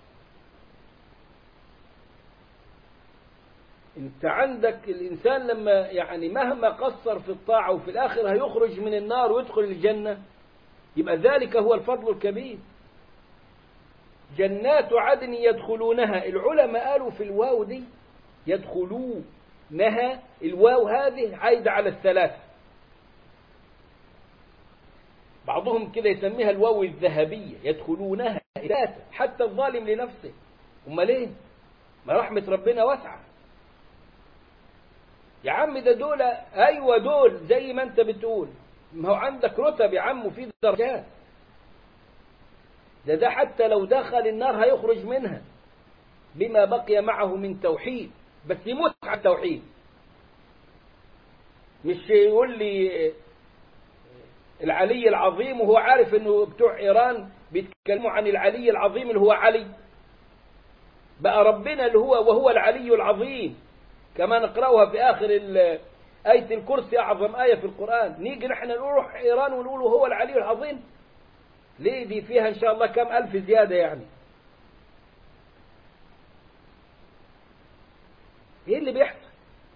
انت عندك الإنسان لما يعني مهما قصر في الطاعة وفي الآخر هيخرج من النار ويدخل الجنة، يبقى ذلك هو الفضل الكبير. جنات عدن يدخلونها، العلماء قالوا في الواو دي يدخلونها، الواو هذه عايدة على الثلاثة، بعضهم كده يسميها الواو الذهبية، يدخلونها إثاثا، حتى الظالم لنفسه. أمال ليه؟ ما رحمة ربنا واسعة يا عم. ده دول، أيوة دول زي ما أنت بتقول، ما هو عندك رتب يا عم وفي درجات. ده حتى لو دخل النار هيخرج منها بما بقي معه من توحيد، بس يموت على التوحيد. مش يقول لي العلي العظيم وهو عارف انه بتوع ايران بيتكلموا عن العلي العظيم اللي هو علي، بقى ربنا اللي هو وهو العلي العظيم كما نقرأها في آخر آية الكرسي، أعظم آية في القرآن. نيجي نحن نروح إيران ونقول هو العلي العظيم؟ ليه؟ دي فيها إن شاء الله كم ألف زيادة يعني. إيه اللي بيحصل؟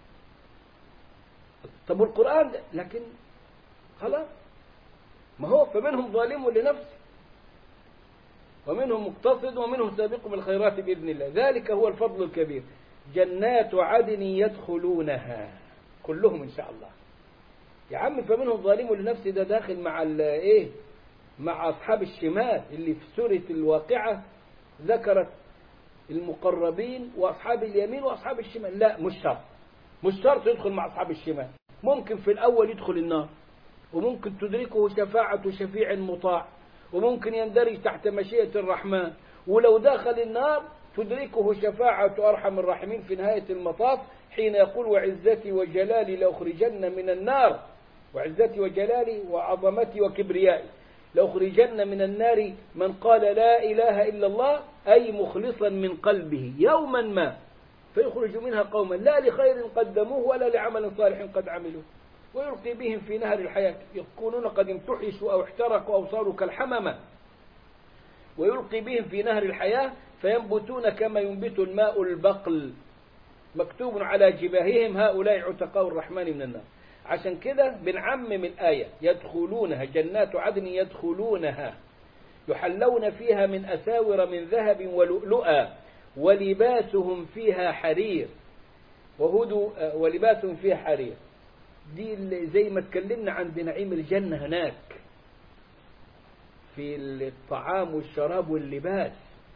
طب والقرآن ده؟ لكن خلاص، ما هو فمنهم ظالم لنفسه ومنهم مقتصد ومنهم سابق بالخيرات بإذن الله، ذلك هو الفضل الكبير. جنات عدن يدخلونها كلهم إن شاء الله. يا عم فمنهم ظالم لنفسه، ده داخل مع إيه؟ مع أصحاب الشمال اللي في سورة الواقعة ذكرت المقربين وأصحاب اليمين وأصحاب الشمال. لا، مش شرط يدخل مع أصحاب الشمال. ممكن في الأول يدخل النار، وممكن تدركه شفاعة شفيع مطاع، وممكن يندرج تحت مشيئة الرحمن. ولو دخل النار تدركه شفاعة أرحم الراحمين في نهاية المطاف، حين يقول وعزتي وجلالي لأخرجن من النار، وعزتي وجلالي وعظمتي وكبريائي لأخرجن من النار من قال لا إله إلا الله، أي مخلصا من قلبه يوما ما، فيخرج منها قوما لا لخير قدموه ولا لعمل صالح قد عملوه، ويلقي بهم في نهر الحياة، يكونون قد امتحشوا أو احترقوا أو صاروا كالحممة، ويلقي بهم في نهر الحياة فينبتون كما ينبت الماء البقل، مكتوب على جباههم هؤلاء عتقاء الرحمن من النار. عشان كده بنعمم الآية، يدخلونها جنات عدن يدخلونها يحلون فيها من أساور من ذهب ولؤلؤا ولباسهم فيها حرير ولباسهم فيها حرير. دي زي ما تكلمنا عن نعيم الجنة هناك في الطعام والشراب واللباس.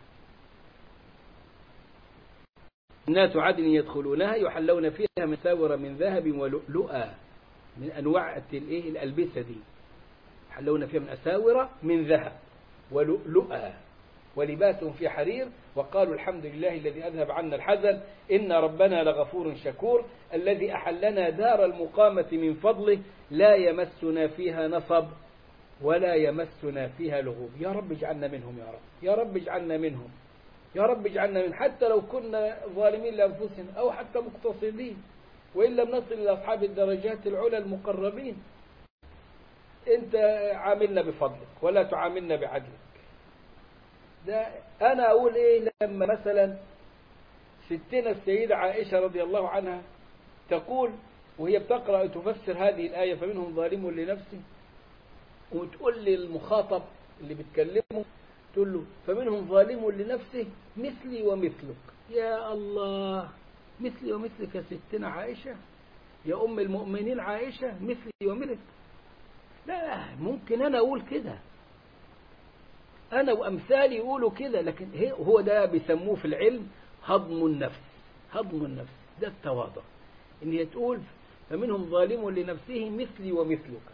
جنات عدن يدخلونها يحلون فيها من أساور من ذهب ولؤلؤا، من أنواع الألبسة دي، يحلون فيها من أساور من ذهب ولؤلؤا ولباسهم في حرير، وقالوا الحمد لله الذي أذهب عنا الحزن إن ربنا لغفور شكور، الذي أحلنا دار المقامة من فضله لا يمسنا فيها نصب ولا يمسنا فيها لغوب. يا رب اجعلنا منهم، يا رب، يا رب اجعلنا منهم، يا رب اجعلنا من، حتى لو كنا ظالمين لأنفسنا أو حتى مقتصدين، وإن لم نصل إلى أصحاب الدرجات العلى المقربين. أنت عاملنا بفضلك ولا تعاملنا بعدلك. ده أنا أقول إيه لما مثلا ستنا السيدة عائشة رضي الله عنها تقول وهي بتقرأ تفسر هذه الآية فمنهم ظالم لنفسه، وتقول للمخاطب اللي بتكلمه تقول له فمنهم ظالم لنفسه مثلي ومثلك. يا الله، مثلي ومثلك يا ستنا عائشة، يا أم المؤمنين عائشة، مثلي ومثلك؟ لا، ممكن أنا أقول كده، أنا وأمثالي يقولوا كده، لكن هو ده بيسموه في العلم هضم النفس. هضم النفس ده التواضع، إن هي تقول فمنهم ظالم لنفسه مثلي ومثلك.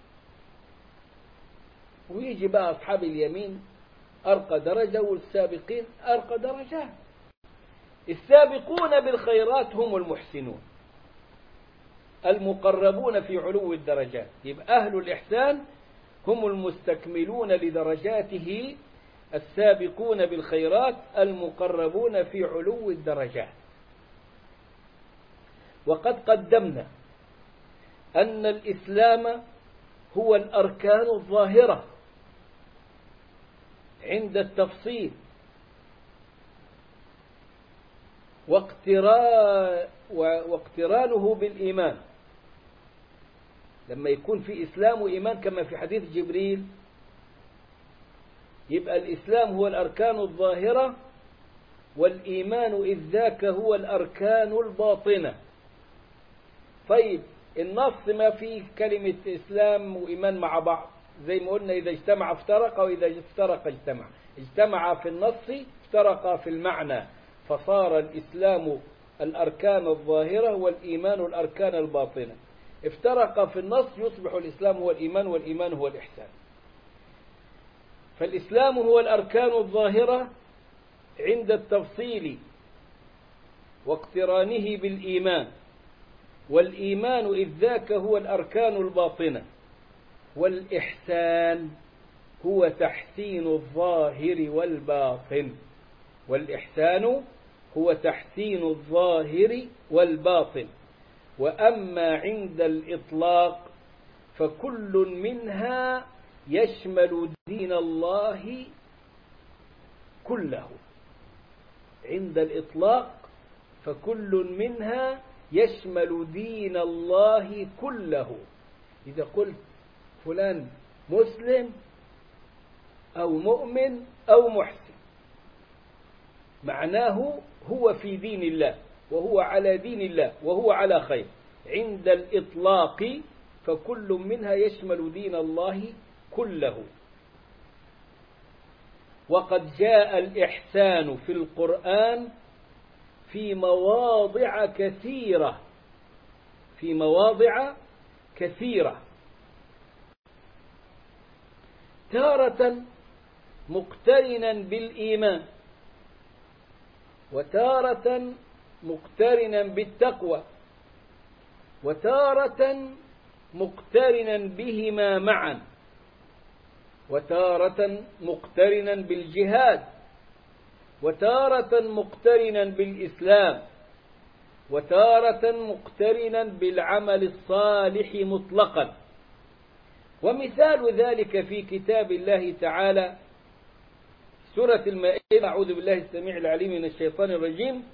ويجي بقى أصحاب اليمين أرقى درجة والسابقين أرقى درجة. السابقون بالخيرات هم المحسنون المقربون في علو الدرجات، يبقى أهل الإحسان هم المستكملون لدرجاته، السابقون بالخيرات المقربون في علو الدرجات. وقد قدمنا أن الإسلام هو الأركان الظاهرة عند التفصيل، واقترانه بالإيمان. لما يكون في إسلام وإيمان كما في حديث جبريل، يبقى الإسلام هو الأركان الظاهرة، والإيمان إذ ذاك هو الأركان الباطنة. طيب النص ما فيه كلمة إسلام وإيمان مع بعض، زي ما قلنا إذا اجتمع افترق وإذا افترق اجتمع. اجتمع في النص افترق في المعنى، فصار الإسلام الأركان الظاهرة والإيمان الأركان الباطنة. افترق في النص يصبح الإسلام هو الإيمان والإيمان هو الإحسان. فالإسلام هو الأركان الظاهرة عند التفصيل واقترانه بالإيمان، والإيمان إذ ذاك هو الأركان الباطنة، والإحسان هو تحسين الظاهر والباطن. والإحسان هو تحسين الظاهر والباطن. وأما عند الإطلاق فكل منها يشمل دين الله كله. عند الإطلاق فكل منها يشمل دين الله كله. إذا قلت فلان مسلم أو مؤمن أو محسن، معناه هو في دين الله وهو على دين الله وهو على خير. عند الإطلاق فكل منها يشمل دين الله كله. وقد جاء الإحسان في القرآن في مواضع كثيرة، في مواضع كثيرة، تارة مقترنا بالإيمان، وتارة مقترنا بالتقوى، وتارة مقترنا بهما معا، وتارة مقترنا بالجهاد، وتارة مقترنا بالإسلام، وتارة مقترنا بالعمل الصالح مطلقا. ومثال ذلك في كتاب الله تعالى سورة المائدة: أعوذ بالله السميع العليم من الشيطان الرجيم: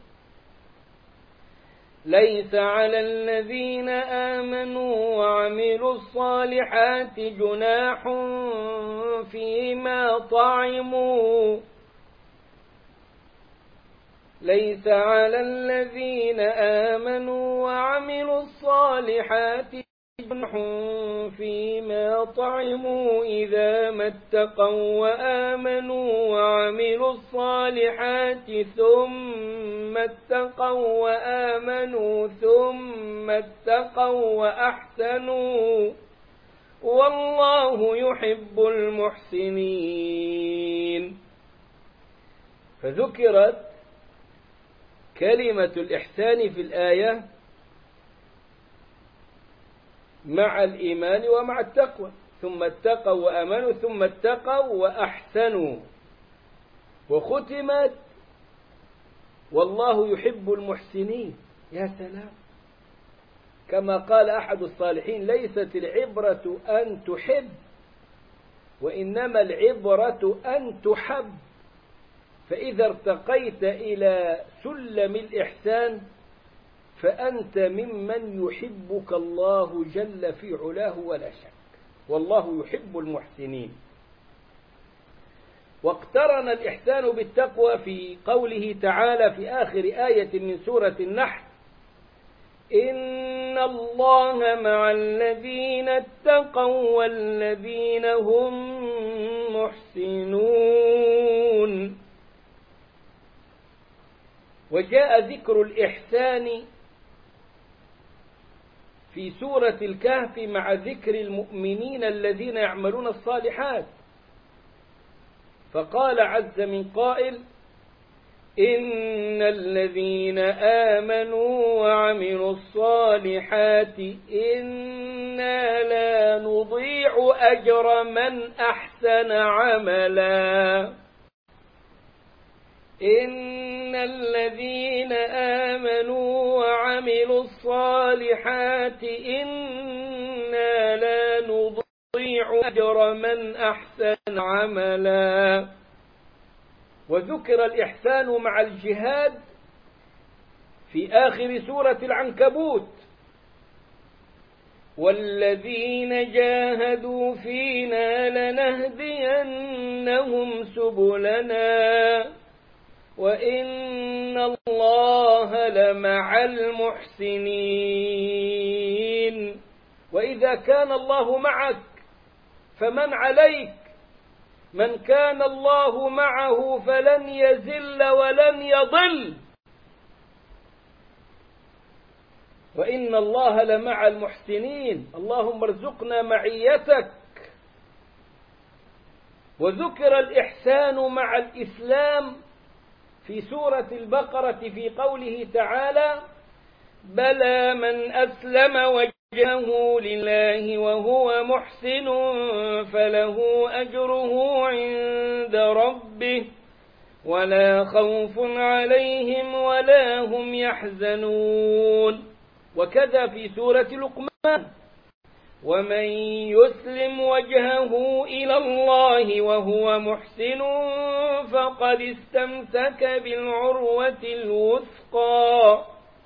ليس على الذين آمنوا وعملوا الصالحات جناح فيما طعموا ليس على الذين آمنوا وعملوا الصالحات جناح فيما طعموا إذا ما اتقوا وآمنوا وعملوا الصالحات ثم اتقوا وآمنوا ثم اتقوا وأحسنوا والله يحب المحسنين. فذكرت كلمة الإحسان في الآية مع الإيمان ومع التقوى، ثم اتقوا وآمنوا ثم اتقوا وأحسنوا، وختمت والله يحب المحسنين. يا سلام! كما قال أحد الصالحين: ليست العبرة أن تحب، وإنما العبرة أن تحب. فإذا ارتقيت إلى سلم الإحسان فأنت ممن يحبك الله جل في علاه ولا شك، والله يحب المحسنين. واقترن الإحسان بالتقوى في قوله تعالى في آخر آية من سورة النحل: إن الله مع الذين اتقوا والذين هم محسنون. وجاء ذكر الإحسان في سورة الكهف مع ذكر المؤمنين الذين يعملون الصالحات، فقال عز من قائل: إن الذين آمنوا وعملوا الصالحات إنا لا نضيع أجر من أحسن عملا. إن الذين آمنوا وعملوا الصالحات إنا لا نضيع أجر من أحسن عملا. وذكر الإحسان مع الجهاد في آخر سورة العنكبوت: والذين جاهدوا فينا لنهدينهم سبلنا وإن الله لمع المحسنين. وإذا كان الله معك فمن عليك؟ من كان الله معه فلن يزل ولن يضل، وإن الله لمع المحسنين. اللهم ارزقنا معيتك. وذكر الإحسان مع الإسلام في سورة البقرة في قوله تعالى: بلى من أسلم وجهه لله وهو محسن فله أجره عند ربه ولا خوف عليهم ولا هم يحزنون. وكذا في سورة لقمان: ومن يسلم وجهه إلى الله وهو محسن فقد استمسك بالعروة الوثقى.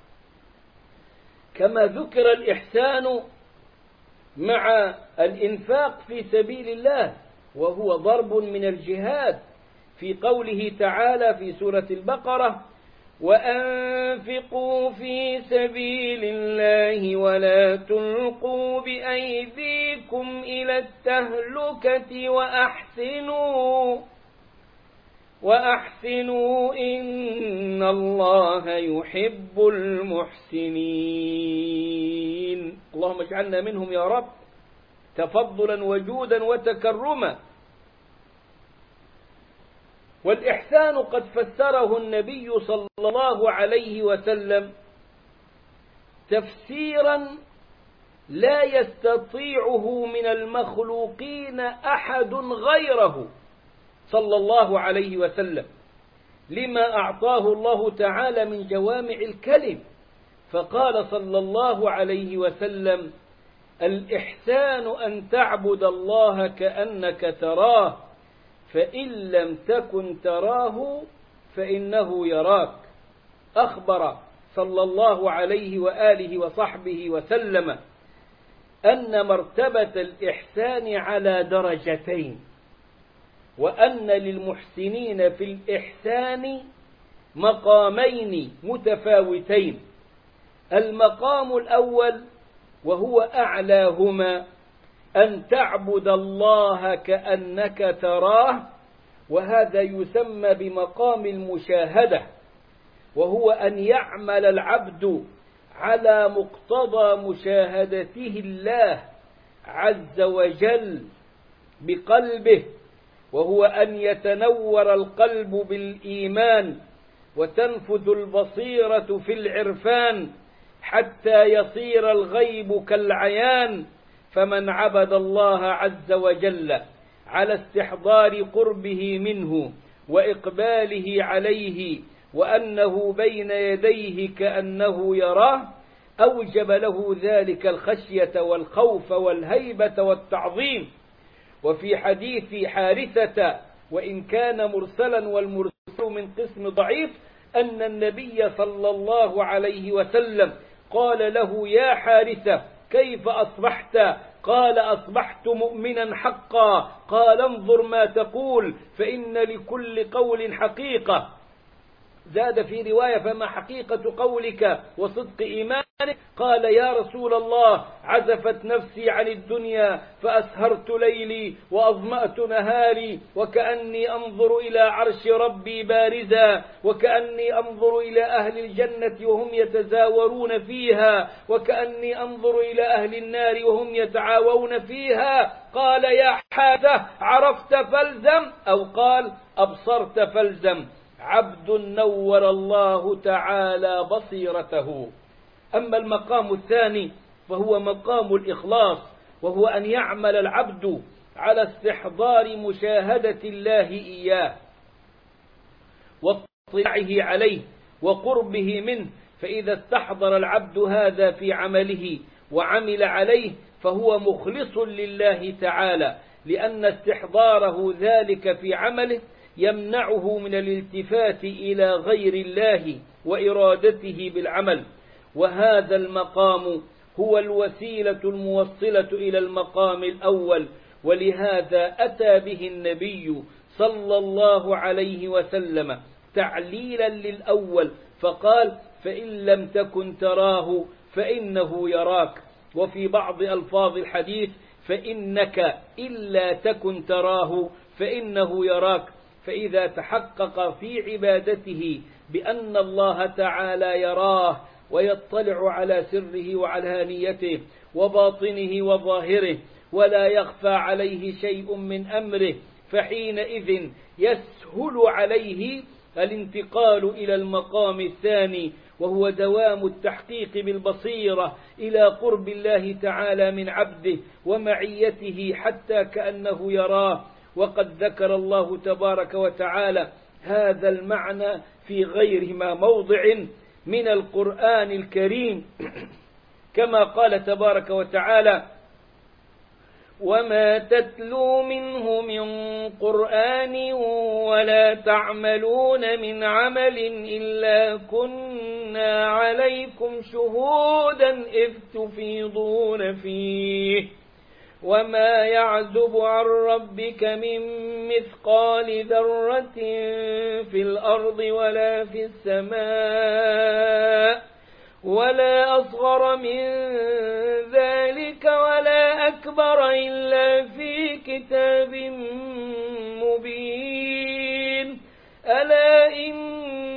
كما ذكر الإحسان مع الإنفاق في سبيل الله، وهو ضرب من الجهاد، في قوله تعالى في سورة البقرة: وأنفقوا في سبيل الله ولا تلقوا بأيديكم إلى التهلكة وأحسنوا إن الله يحب المحسنين. اللهم اجعلنا منهم يا رب، تفضلا وجودا وتكرما. والإحسان قد فسره النبي صلى الله عليه وسلم تفسيرا لا يستطيعه من المخلوقين أحد غيره صلى الله عليه وسلم، لما أعطاه الله تعالى من جوامع الكلم. فقال صلى الله عليه وسلم: الإحسان أن تعبد الله كأنك تراه فإن لم تكن تراه فإنه يراك. أخبر صلى الله عليه وآله وصحبه وسلم أن مرتبة الإحسان على درجتين، وأن للمحسنين في الإحسان مقامين متفاوتين. المقام الأول وهو أعلاهما أن تعبد الله كأنك تراه، وهذا يسمى بمقام المشاهدة، وهو أن يعمل العبد على مقتضى مشاهدته الله عز وجل بقلبه، وهو أن يتنور القلب بالإيمان وتنفذ البصيرة في العرفان حتى يصير الغيب كالعيان. فمن عبد الله عز وجل على استحضار قربه منه وإقباله عليه وأنه بين يديه كأنه يراه، أوجب له ذلك الخشية والخوف والهيبة والتعظيم. وفي حديث حارثة، وإن كان مرسلا والمرسل من قسم ضعيف، أن النبي صلى الله عليه وسلم قال له: يا حارثة كيف أصبحت؟ قال: أصبحت مؤمنا حقا. قال: انظر ما تقول، فإن لكل قول حقيقة. زاد في رواية: فما حقيقة قولك وصدق إيمانك؟ قال: يا رسول الله، عزفت نفسي عن الدنيا فأسهرت ليلي وأظمأت نهاري، وكأني أنظر إلى عرش ربي بارزا، وكأني أنظر إلى أهل الجنة وهم يتزاورون فيها، وكأني أنظر إلى أهل النار وهم يتعاوون فيها. قال: يا حاذة، عرفت فالزم، أو قال: أبصرت فالزم. عبد نور الله تعالى بصيرته. أما المقام الثاني فهو مقام الإخلاص، وهو أن يعمل العبد على استحضار مشاهدة الله إياه واطلاعه عليه وقربه منه. فإذا استحضر العبد هذا في عمله وعمل عليه فهو مخلص لله تعالى، لأن استحضاره ذلك في عمله يمنعه من الالتفات إلى غير الله وإرادته بالعمل. وهذا المقام هو الوسيلة الموصلة إلى المقام الأول، ولهذا أتى به النبي صلى الله عليه وسلم تعليلا للأول، فقال: فإن لم تكن تراه فإنه يراك. وفي بعض ألفاظ الحديث: فإنك إلا تكن تراه فإنه يراك. فإذا تحقق في عبادته بأن الله تعالى يراه ويطلع على سره وعلانيته وباطنه وظاهره ولا يخفى عليه شيء من أمره، فحينئذ يسهل عليه الانتقال إلى المقام الثاني، وهو دوام التحقيق بالبصيرة إلى قرب الله تعالى من عبده ومعيته حتى كأنه يراه. وقد ذكر الله تبارك وتعالى هذا المعنى في غير ما موضع من القرآن الكريم، كما قال تبارك وتعالى: وما تتلو منه من قرآن ولا تعملون من عمل إلا كنا عليكم شهودا إذ تفيضون فيه وما يعزب عن ربك من مثقال ذرة في الأرض ولا في السماء ولا أصغر من ذلك ولا أكبر إلا في كتاب مبين. ألا إن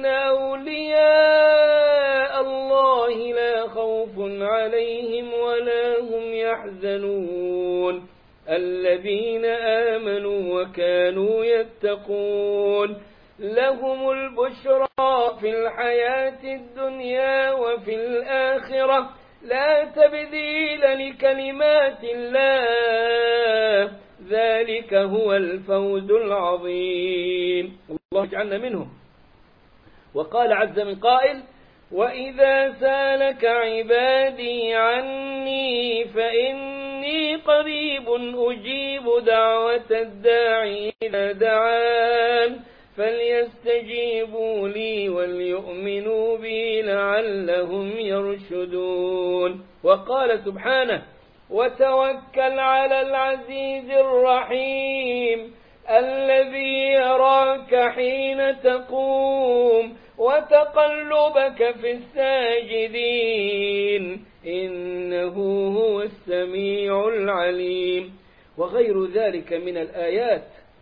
أولياء الله لا خوف عليهم ولا هم يحزنون الذين آمنوا وكانوا يتقون لهم البشرى في الحياة الدنيا وفي الآخرة لا تبديل لكلمات الله ذلك هو الفوز العظيم. الله يجعلنا منهم. وقال عز من قائل: وإذا سالك عبادي عني فإني قريب أجيب دعوة الداعي إذا دعان فليستجيبوا لي وليؤمنوا بي لعلهم يرشدون. وقال سبحانه: وتوكل على العزيز الرحيم الذي يراك حين تقوم وتقلبك في الساجدين إنه هو السميع العليم. وغير ذلك من الآيات.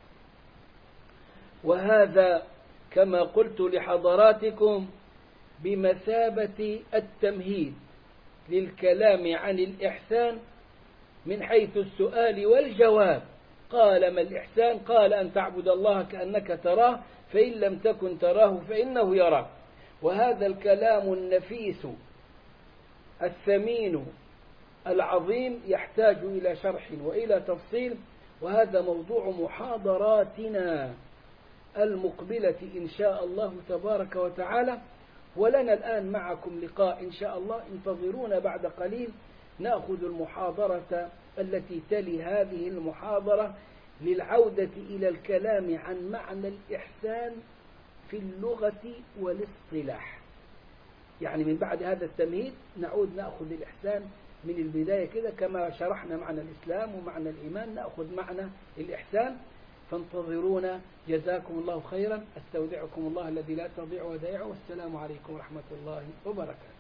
وهذا كما قلت لحضراتكم بمثابة التمهيد للكلام عن الإحسان من حيث السؤال والجواب. قال: ما الإحسان؟ قال: أن تعبد الله كأنك تراه فإن لم تكن تراه فإنه يراك. وهذا الكلام النفيس الثمين العظيم يحتاج إلى شرح وإلى تفصيل، وهذا موضوع محاضراتنا المقبلة إن شاء الله تبارك وتعالى. ولنا الآن معكم لقاء إن شاء الله، انتظرونا بعد قليل نأخذ المحاضرة التي تلي هذه المحاضرة للعودة إلى الكلام عن معنى الإحسان في اللغة والاصطلاح. يعني من بعد هذا التمهيد نعود نأخذ الإحسان من البداية كده، كما شرحنا معنى الإسلام ومعنى الإيمان نأخذ معنى الإحسان. فانتظرونا، جزاكم الله خيرا، استودعكم الله الذي لا تضيع ودائعه، والسلام عليكم ورحمة الله وبركاته.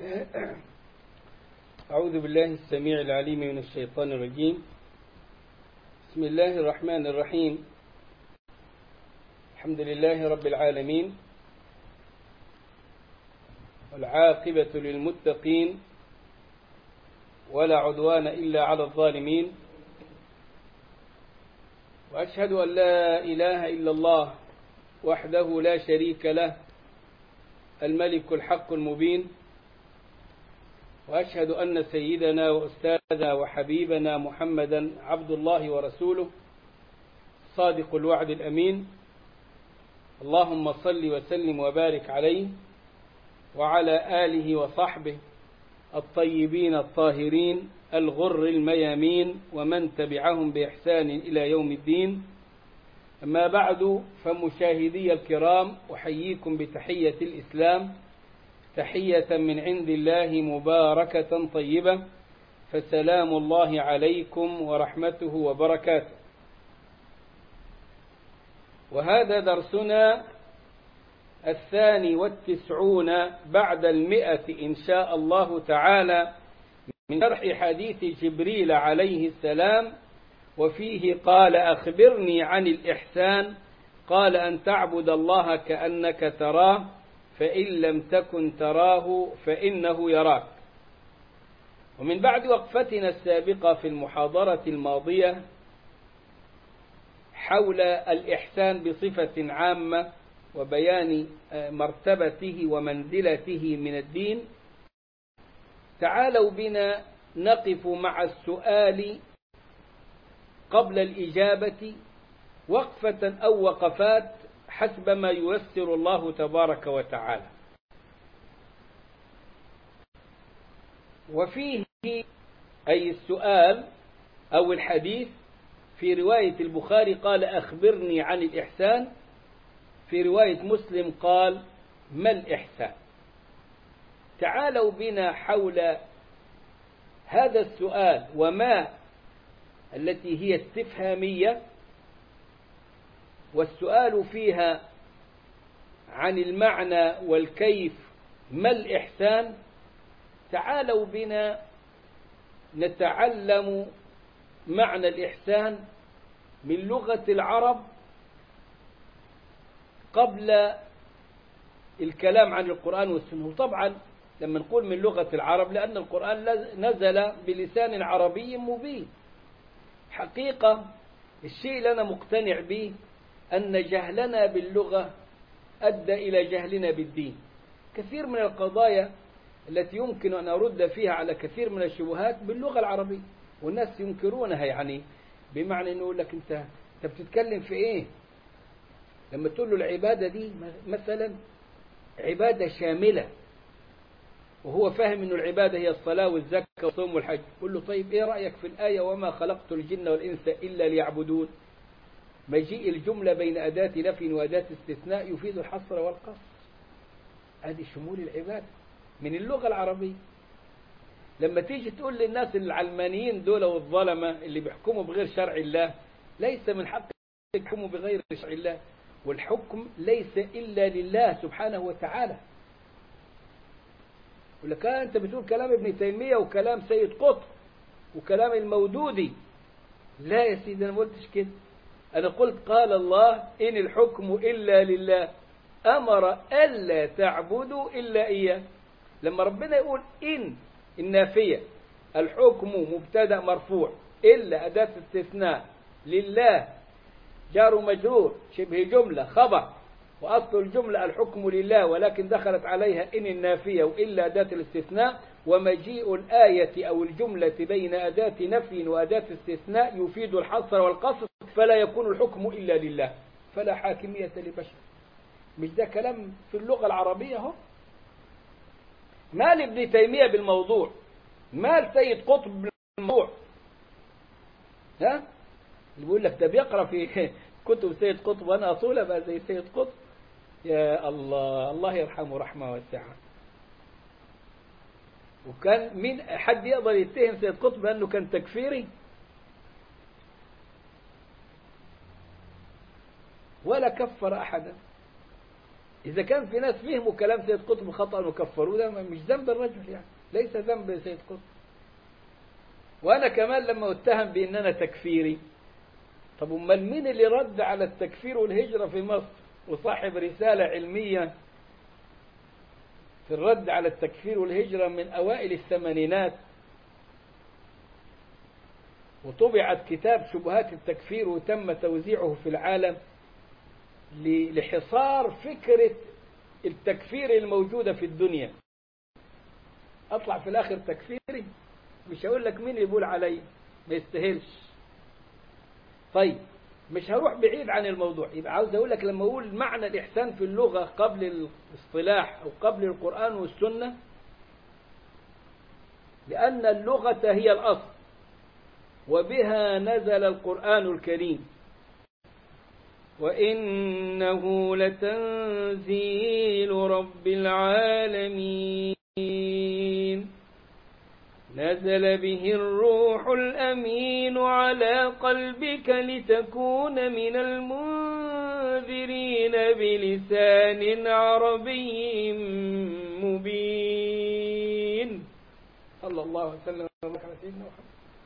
أعوذ بالله السميع العليم من الشيطان الرجيم. بسم الله الرحمن الرحيم. الحمد لله رب العالمين، والعاقبة للمتقين، ولا عدوان إلا على الظالمين، وأشهد أن لا إله إلا الله وحده لا شريك له الملك الحق المبين، وأشهد أن سيدنا وأستاذنا وحبيبنا محمدا عبد الله ورسوله صادق الوعد الأمين. اللهم صل وسلم وبارك عليه وعلى آله وصحبه الطيبين الطاهرين الغر الميامين ومن تبعهم بإحسان إلى يوم الدين. أما بعد، فمشاهدي الكرام، أحييكم بتحية الإسلام، تحية من عند الله مباركة طيبة، فسلام الله عليكم ورحمته وبركاته. وهذا درسنا 92 بعد 100 إن شاء الله تعالى من شرح حديث جبريل عليه السلام، وفيه قال: أخبرني عن الإحسان. قال: أن تعبد الله كأنك تراه، فإن لم تكن تراه فإنه يراك. ومن بعد وقفتنا السابقة في المحاضرة الماضية حول الإحسان بصفة عامة وبيان مرتبته ومنزلته من الدين، تعالوا بنا نقف مع السؤال قبل الإجابة وقفة أو وقفات حسب ما ييسر الله تبارك وتعالى. وفيه أي السؤال أو الحديث في رواية البخاري قال: أخبرني عن الإحسان. في رواية مسلم قال: ما الإحسان؟ تعالوا بنا حول هذا السؤال وما التي هي استفهامية، والسؤال فيها عن المعنى والكيف، ما الإحسان. تعالوا بنا نتعلم معنى الإحسان من لغة العرب قبل الكلام عن القرآن والسنة. وطبعا لما نقول من لغة العرب لأن القرآن نزل بلسان عربي مبين. حقيقة الشيء اللي أنا مقتنع به أن جهلنا باللغة أدى إلى جهلنا بالدين. كثير من القضايا التي يمكن أن أرد فيها على كثير من الشبهات باللغة العربية، والناس ينكرونها، يعني بمعنى أنه يقول لك أنت بتتكلم في إيه؟ لما تقول له العبادة دي مثلا عبادة شاملة، وهو فاهم أنه العبادة هي الصلاة والزكاة والصوم والحج، قل له طيب إيه رأيك في الآية: وما خلقت الجن والإنس إلا ليعبدون؟ مجيء الجملة بين أداة نفي وأداة استثناء يفيد الحصر والقصر. هذه شمول العبادة من اللغة العربية. لما تيجي تقول للناس العلمانيين دول والظلمة اللي بيحكموا بغير شرع الله، ليس من حق يحكموا بغير شرع الله، والحكم ليس إلا لله سبحانه وتعالى. يقول لك أنت بتقول كلام ابن تيمية وكلام سيد قطب وكلام المودودي. لا يا سيدي، أنا ما قلتش كده. أنا قلت قال الله: إن الحكم إلا لله، أمر ألا تعبدوا إلا إياه. لما ربنا يقول إن النافية، الحكم مبتدأ مرفوع، إلا أداة استثناء، لله جار مجرور شبه جملة خبر، وأصل الجملة الحكم لله، ولكن دخلت عليها إن النافية وإلا أداة الاستثناء، ومجيء الآية أو الجملة بين أداة نفي وأداة استثناء يفيد الحصر والقصر، فلا يكون الحكم إلا لله، فلا حاكمية لبشر. مش ده كلام في اللغة العربية؟ هو مال ابن تيمية بالموضوع، مال سيد قطب بالموضوع. ها يقول لك ده بيقرأ في كتب سيد قطب وأنا أصول بقى زي سيد قطب. يا الله، الله يرحمه رحمة واسعة. وكان مين حد يقدر يتهم سيد قطب بأنه كان تكفيري؟ ولا كفر أحدا. إذا كان في ناس فهموا كلام سيد قطب خطأ وكفروه، ده مش ذنب الرجل يعني، ليس ذنب سيد قطب. وأنا كمان لما اتهم بأن أنا تكفيري، طب أمال مين اللي رد على التكفير والهجرة في مصر وصاحب رسالة علمية في الرد على التكفير والهجرة من أوائل الثمانينات، وطبعت كتاب شبهات التكفير وتم توزيعه في العالم لحصار فكرة التكفير الموجودة في الدنيا. أطلع في الآخر تكفيري؟ مش هقول لك مين يقول علي، ما يستاهلش. طيب مش هروح بعيد عن الموضوع. يبقى عاوز أقول لك لما أقول معنى الإحسان في اللغة قبل الاصطلاح أو قبل القرآن والسنة، لأن اللغة هي الأصل وبها نزل القرآن الكريم، وإنه لتنزيل رب العالمين نزل به الروح الأمين على قلبك لتكون من المنذرين بلسان عربي مبين. صلى الله عليه وسلم على سيدنا محمد.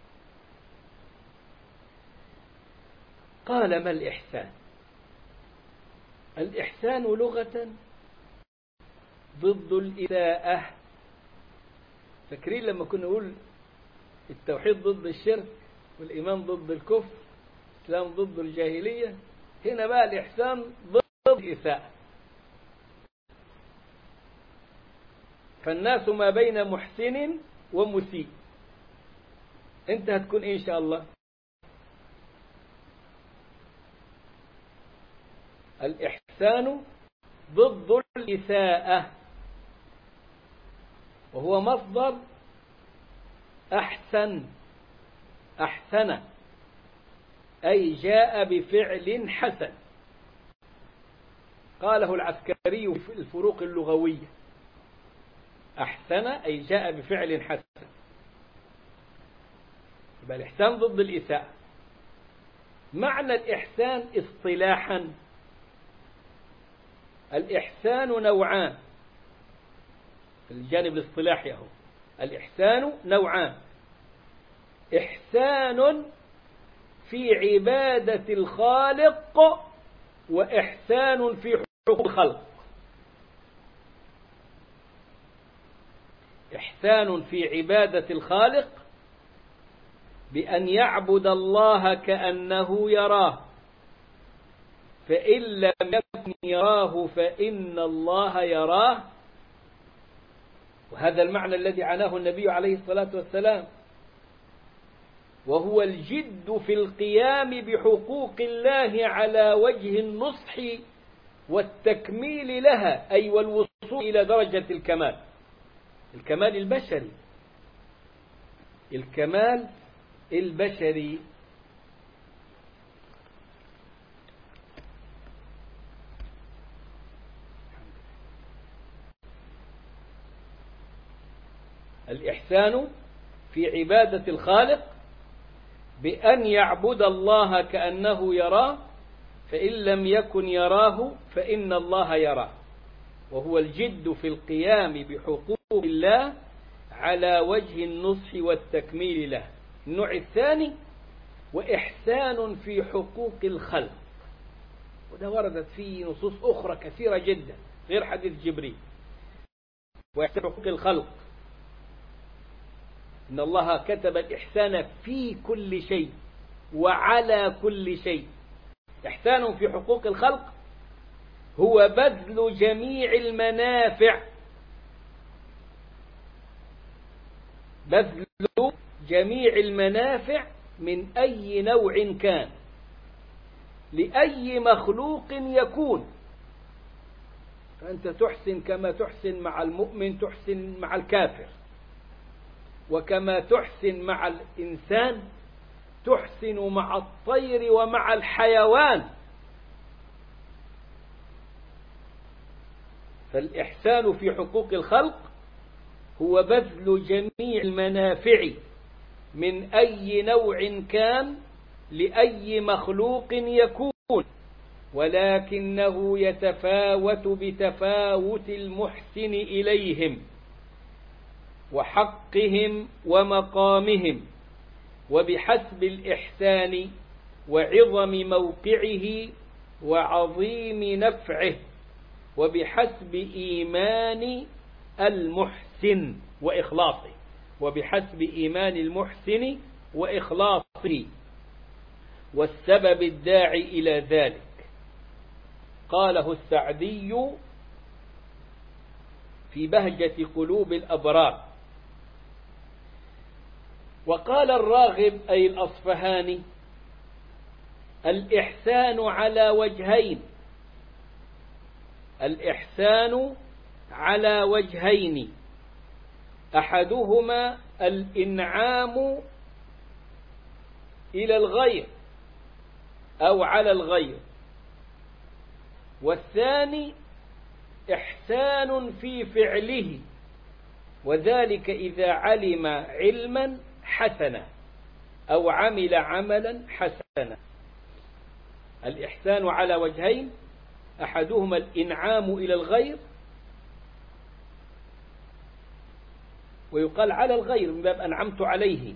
قال: ما الإحسان؟ الإحسان لغة ضد الإساءة. فاكرين لما كنا نقول التوحيد ضد الشرك والإيمان ضد الكفر والإسلام ضد الجاهلية؟ هنا بقى الإحسان ضد الإساءة. فالناس ما بين محسن ومسيء. أنت هتكون إيه إن شاء الله؟ الإحسان ضد الإساءة، وهو مصدر أحسن. أحسن أي جاء بفعل حسن. قاله العسكري في الفروق اللغوية: أحسن أي جاء بفعل حسن. يبقى الإحسان ضد الإساءة. معنى الإحسان اصطلاحا: الإحسان نوعان. في الجانب الاصطلاحي اهو، الإحسان نوعان: إحسان في عبادة الخالق، وإحسان في حقوق الخلق. إحسان في عبادة الخالق بأن يعبد الله كأنه يراه، فإن لم يكن يراه فإن الله يراه. وهذا المعنى الذي عناه النبي عليه الصلاة والسلام، وهو الجد في القيام بحقوق الله على وجه النصح والتكميل لها، أي والوصول إلى درجة الكمال، الكمال البشري، الكمال البشري. الإحسان في عبادة الخالق بأن يعبد الله كأنه يراه، فإن لم يكن يراه فإن الله يراه، وهو الجد في القيام بحقوق الله على وجه النصح والتكميل له. النوع الثاني: وإحسان في حقوق الخلق، وده وردت فيه نصوص أخرى كثيرة جدا غير حديث جبريل. وإحسان حقوق الخلق: إن الله كتب الإحسان في كل شيء وعلى كل شيء. إحسان في حقوق الخلق هو بذل جميع المنافع، بذل جميع المنافع من أي نوع كان لأي مخلوق يكون. فأنت تحسن كما تحسن مع المؤمن تحسن مع الكافر، وكما تحسن مع الإنسان تحسن مع الطير ومع الحيوان. فالإحسان في حقوق الخلق هو بذل جميع المنافع من أي نوع كان لأي مخلوق يكون ولكنه يتفاوت بتفاوت المحسن إليهم وحقهم ومقامهم، وبحسب الإحسان وعظم موقعه وعظيم نفعه، وبحسب إيمان المحسن وإخلاصه، وبحسب إيمان المحسن وإخلاصه، والسبب الداعي إلى ذلك. قاله السعدي في بهجة قلوب الأبرار. وقال الراغب أي الأصفهاني: الإحسان على وجهين، الإحسان على وجهين، أحدهما الإنعام إلى الغير أو على الغير، والثاني إحسان في فعله، وذلك إذا علم علما حسنا أو عمل عملا حسنا. الإحسان على وجهين، أحدهما الإنعام إلى الغير، ويقال على الغير من باب أنعمت عليه،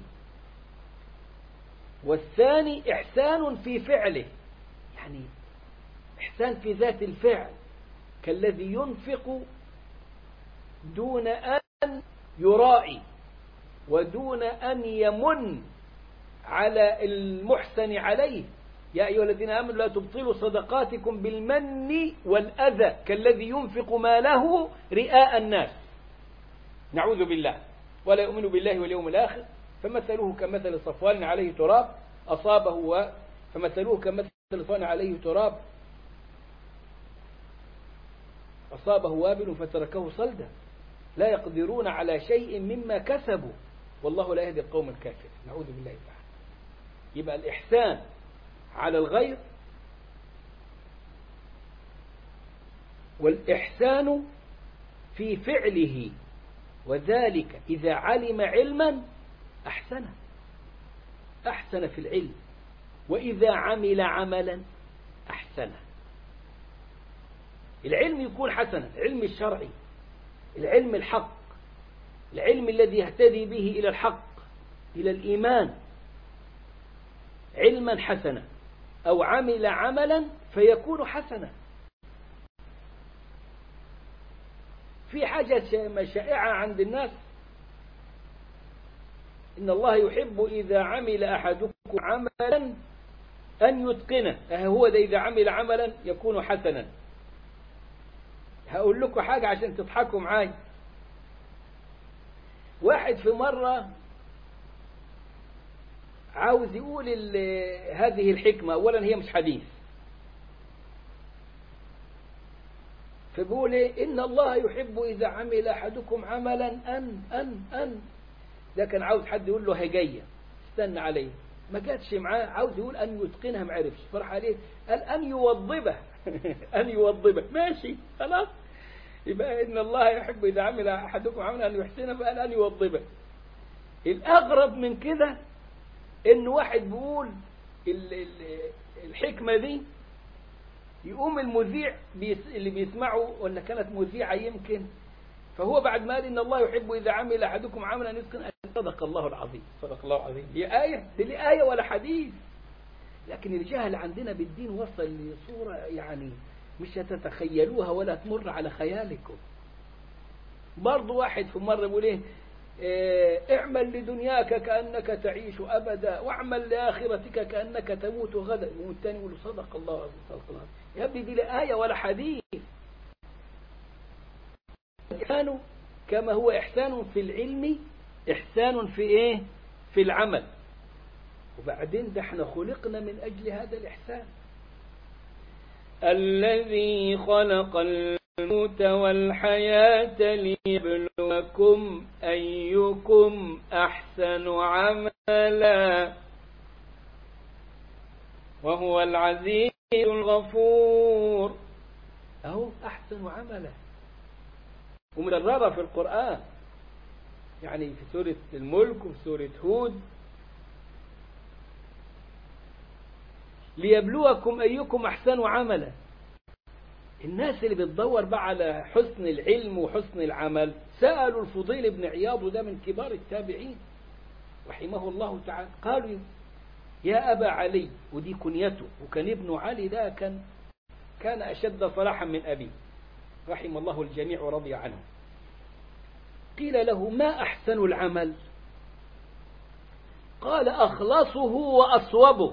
والثاني إحسان في فعله، يعني إحسان في ذات الفعل، كالذي ينفق دون أن يرائي ودون أن يمن على المحسن عليه. يا أيها الذين آمنوا لا تبطلوا صدقاتكم بالمن والأذى كالذي ينفق ماله رئاء الناس، نعوذ بالله، ولا يؤمن بالله واليوم الآخر، فمثله كمثل صفوان عليه تراب أصابه فمثله كمثل صفوان عليه تراب أصابه وابل فتركه صلدا، لا يقدرون على شيء مما كسبوا والله لا يهدي القوم الكافرين، نعوذ بالله تعالى. يبقى الإحسان على الغير، والإحسان في فعله، وذلك إذا علم علما أحسن في العلم، وإذا عمل عملا أحسنه. العلم يكون حسنا، العلم الشرعي، العلم الحق، العلم الذي يهتدي به إلى الحق، إلى الإيمان، علما حسنا، أو عمل عملا فيكون حسنا. في حاجة شائعة عند الناس: إن الله يحب إذا عمل أحدكم عملا أن يتقنه، هو ده إذا عمل عملا يكون حسنا. هقول لكم حاجة عشان تضحكوا معاي. واحد في مرة عاوز يقول هذه الحكمة، أولا هي مش حديث، فبيقول إن الله يحب إذا عمل أحدكم عملا أن ده كان عاوز حد يقول له هي جاية استنى عليه، ما جاتش معاه، عاوز يقول أن يتقنها ما عرفش، فرح عليه قال أن يوضبه أن يوضبه، ماشي خلاص، يبقى إن الله يحب إذا عمل أحدكم عملا أن يحسنه، فقال أن يوضبه. الأغرب من كده إن واحد بيقول الحكمة دي، يقوم المذيع اللي بيسمعه، ولا كانت مذيعة يمكن، فهو بعد ما قال إن الله يحب إذا عمل أحدكم عملا أن يتقنه، صدق الله العظيم، صدق الله العظيم. دي آية، دي آية ولا حديث. لكن الجهل عندنا بالدين وصل لصورة يعني مش هتتخيلوها ولا تمر على خيالكم. برضو واحد في مرة بيقول ايه، اعمل لدنياك كأنك تعيش أبدا، واعمل لآخرتك كأنك تموت غدا، والثاني يقول صدق الله العظيم، صدق الله العظيم. يا ابني دي لا آية ولا حديث. الإحسان كما هو إحسان في العلم، إحسان في إيه؟ في العمل. وبعدين ده احنا خلقنا من أجل هذا الإحسان. الذي خلق الموت والحياة ليبلوكم أيكم أحسن عملا وهو العزيز الغفور. أهو أحسن عملا، ومررها في القرآن، يعني في سورة الملك وفي سورة هود. ليبلوكم أيكم أحسن عملا. الناس اللي بتدور بقى على حسن العلم وحسن العمل سألوا الفضيل بن عياض، وده من كبار التابعين رحمه الله تعالى، قالوا يا أبا علي، ودي كنيته، وكان ابن علي ده كان أشد صلاحا من أبيه رحم الله الجميع ورضي عنه. قيل له ما أحسن العمل؟ قال أخلصه وأصوبه.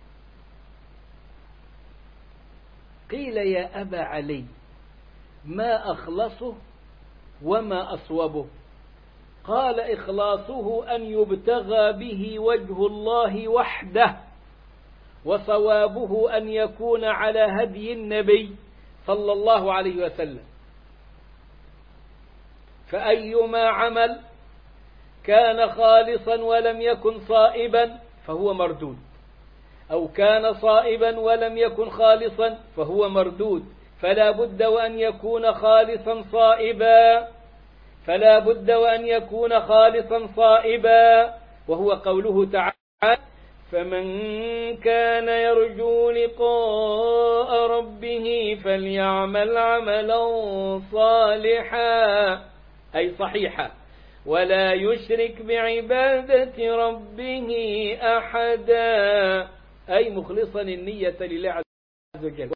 قيل يا أبا علي ما أخلصه وما أصوبه؟ قال إخلاصه أن يبتغى به وجه الله وحده، وصوابه أن يكون على هدي النبي صلى الله عليه وسلم. فأيما عمل كان خالصا ولم يكن صائبا فهو مردود، أو كان صائبا ولم يكن خالصا فهو مردود. فلا بد وأن يكون خالصا صائبا، فلا بد وأن يكون خالصا صائبا، وهو قوله تعالى فمن كان يرجو لقاء ربه فليعمل عملا صالحا، أي صحيحا، ولا يشرك بعبادة ربه أحدا، أي مخلصا النية لله عز وجل.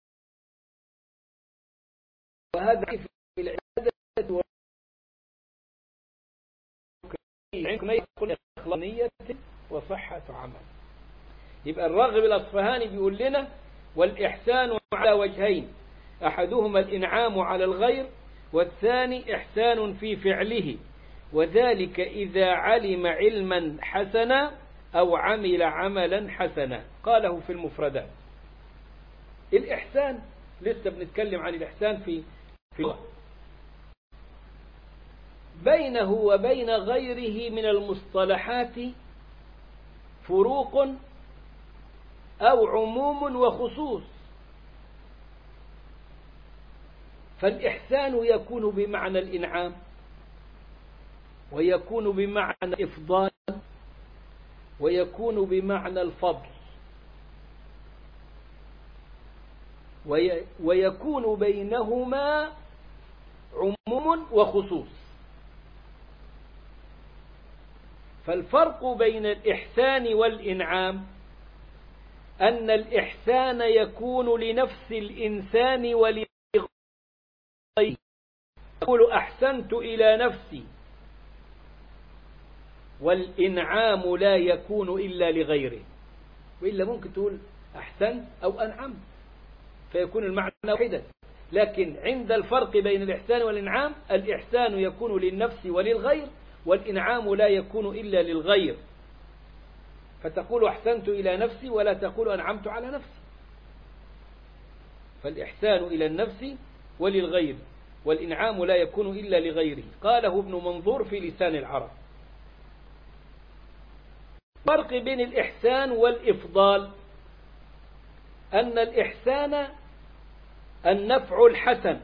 وهذا في العبادة نية وصحة عمل. يبقى الراغب الأصفهاني بيقول لنا والإحسان على وجهين، أحدهما الإنعام على الغير، والثاني إحسان في فعله، وذلك إذا علم علما حسنا أو عمل عملا حسنا. قاله في المفردات. الإحسان لسه بنتكلم عن الإحسان في بينه وبين غيره من المصطلحات فروق أو عموم وخصوص. فالإحسان يكون بمعنى الإنعام، ويكون بمعنى الإفضال، ويكون بمعنى الفضل، ويكون بينهما عموم وخصوص. فالفرق بين الإحسان والإنعام أن الإحسان يكون لنفس الإنسان ولغيره. يقول أحسنت إلى نفسي، والإنعام لا يكون إلا لغيره، وإلا ممكن تقول أحسنت أو أنعمت فيكون المعنى واحدا. لكن عند الفرق بين الإحسان والإنعام، الإحسان يكون للنفس وللغير، والإنعام لا يكون إلا للغير. فتقول أحسنت إلى نفسي ولا تقول أنعمت على نفسي. فالإحسان إلى النفس وللغير، والإنعام لا يكون إلا لغيره. قاله ابن منظور في لسان العرب. فرق بين الإحسان والإفضال أن الإحسان النفع الحسن،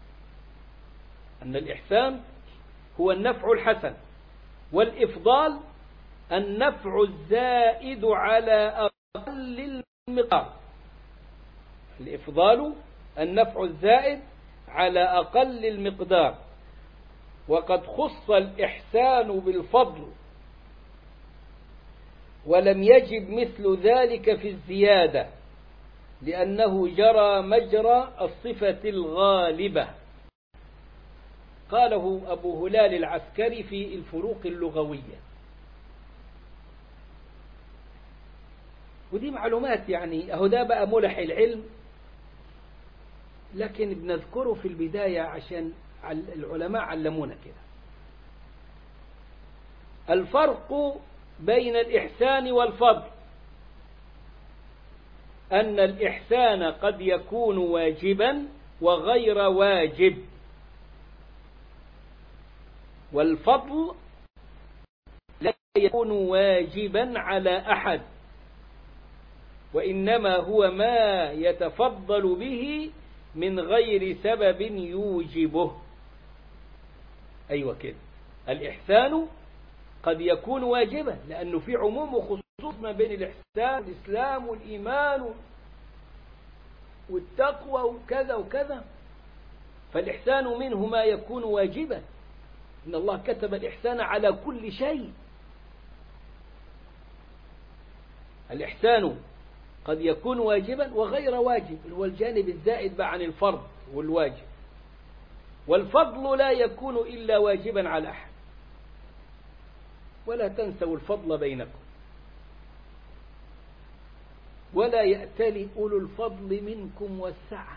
أن الإحسان هو النفع الحسن، والإفضال النفع الزائد على أقل المقدار. الإفضال النفع الزائد على أقل المقدار. وقد خص الإحسان بالفضل، ولم يجب مثل ذلك في الزيادة، لأنه جرى مجرى الصفة الغالبة. قاله أبو هلال العسكري في الفروق اللغوية. ودي معلومات يعني أهو ده بقى ملح العلم، لكن بنذكره في البداية عشان العلماء علمونا كده. الفرق بين الإحسان والفضل أن الإحسان قد يكون واجبا وغير واجب، والفضل لا يكون واجبا على أحد، وإنما هو ما يتفضل به من غير سبب يوجبه. أيوة كده، الإحسان قد يكون واجبا لأنه في عموم وخصوص. ما بين الإحسان والإسلام والإيمان والتقوى وكذا وكذا. فالإحسان منه ما يكون واجبا، إن الله كتب الإحسان على كل شيء. الإحسان قد يكون واجبا وغير واجب، هو الجانب الزائد بقى عن الفرض والواجب. والفضل لا يكون إلا واجبا على أحد، ولا تنسوا الفضل بينكم، ولا يأتل أولو الفضل منكم والسعة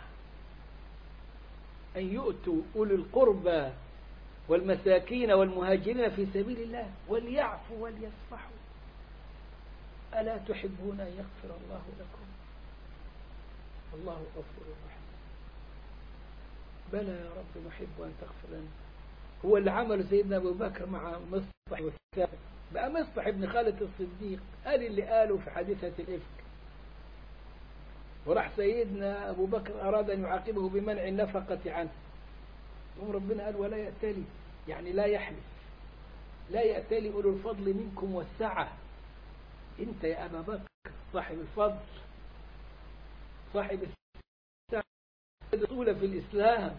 أن يؤتوا أولي القربى والمساكين والمهاجرين في سبيل الله وليعفوا وليصفحوا ألا تحبون أن يغفر الله لكم والله غفور رحيم. بلى يا رب نحب أن تغفر لنا. هو اللي عمل سيدنا أبو بكر مع مصطح والثالث بقى مصطح ابن خالد الصديق، قال اللي قاله في حادثة الإفك. وراح سيدنا أبو بكر أراد أن يعاقبه بمنع النفقة عنه، ثم ربنا قال ولا يأتلي، يعني لا يحلف، لا يأتلي أولو الفضل منكم والسعة. أنت يا أبا بكر صاحب الفضل، صاحب السعة، الأصول في الإسلام.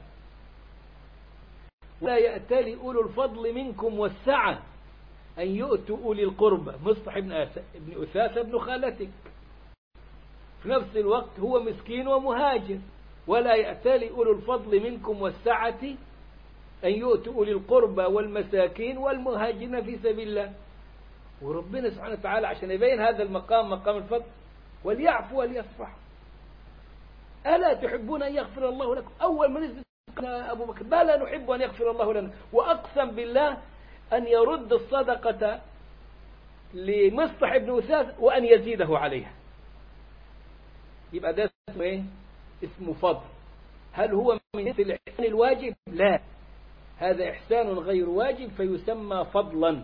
ولا يأتلي أولو الفضل منكم والسعة أن يؤتوا أولي القربى. مصطح ابن أثاثة ابن خالتك في نفس الوقت هو مسكين ومهاجر. ولا يأتلي أولو الفضل منكم والسعة أن يؤتوا أولي القربى والمساكين والمهاجرين في سبيل الله. وربنا سبحانه وتعالى عشان يبين هذا المقام، مقام الفضل، وليعفوا وليصفحوا ألا تحبون أن يغفر الله لكم. أول ما نزل أبو بكر بلى نحب أن يغفر الله لنا، وأقسم بالله أن يرد الصدقة لمصطح ابن أثاث وأن يزيده عليها. يبقى ده اسمه إيه؟ اسمه فضل. هل هو من الإحسان الواجب؟ لا، هذا إحسان غير واجب فيسمى فضلا.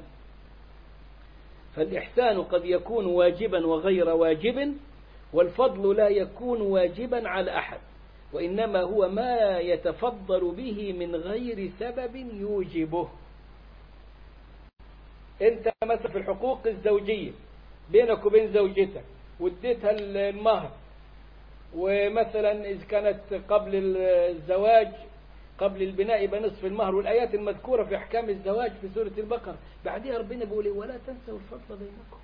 فالإحسان قد يكون واجبا وغير واجب، والفضل لا يكون واجبا على أحد، وإنما هو ما يتفضل به من غير سبب يوجبه. أنت مثلا في الحقوق الزوجية بينك وبين زوجتك واديتها المهر، ومثلا إذا كانت قبل الزواج قبل البناء يبقى نصف المهر، والآيات المذكورة في أحكام الزواج في سورة البقرة بعدها ربنا بيقول ولا تنسوا الفضل بينكم.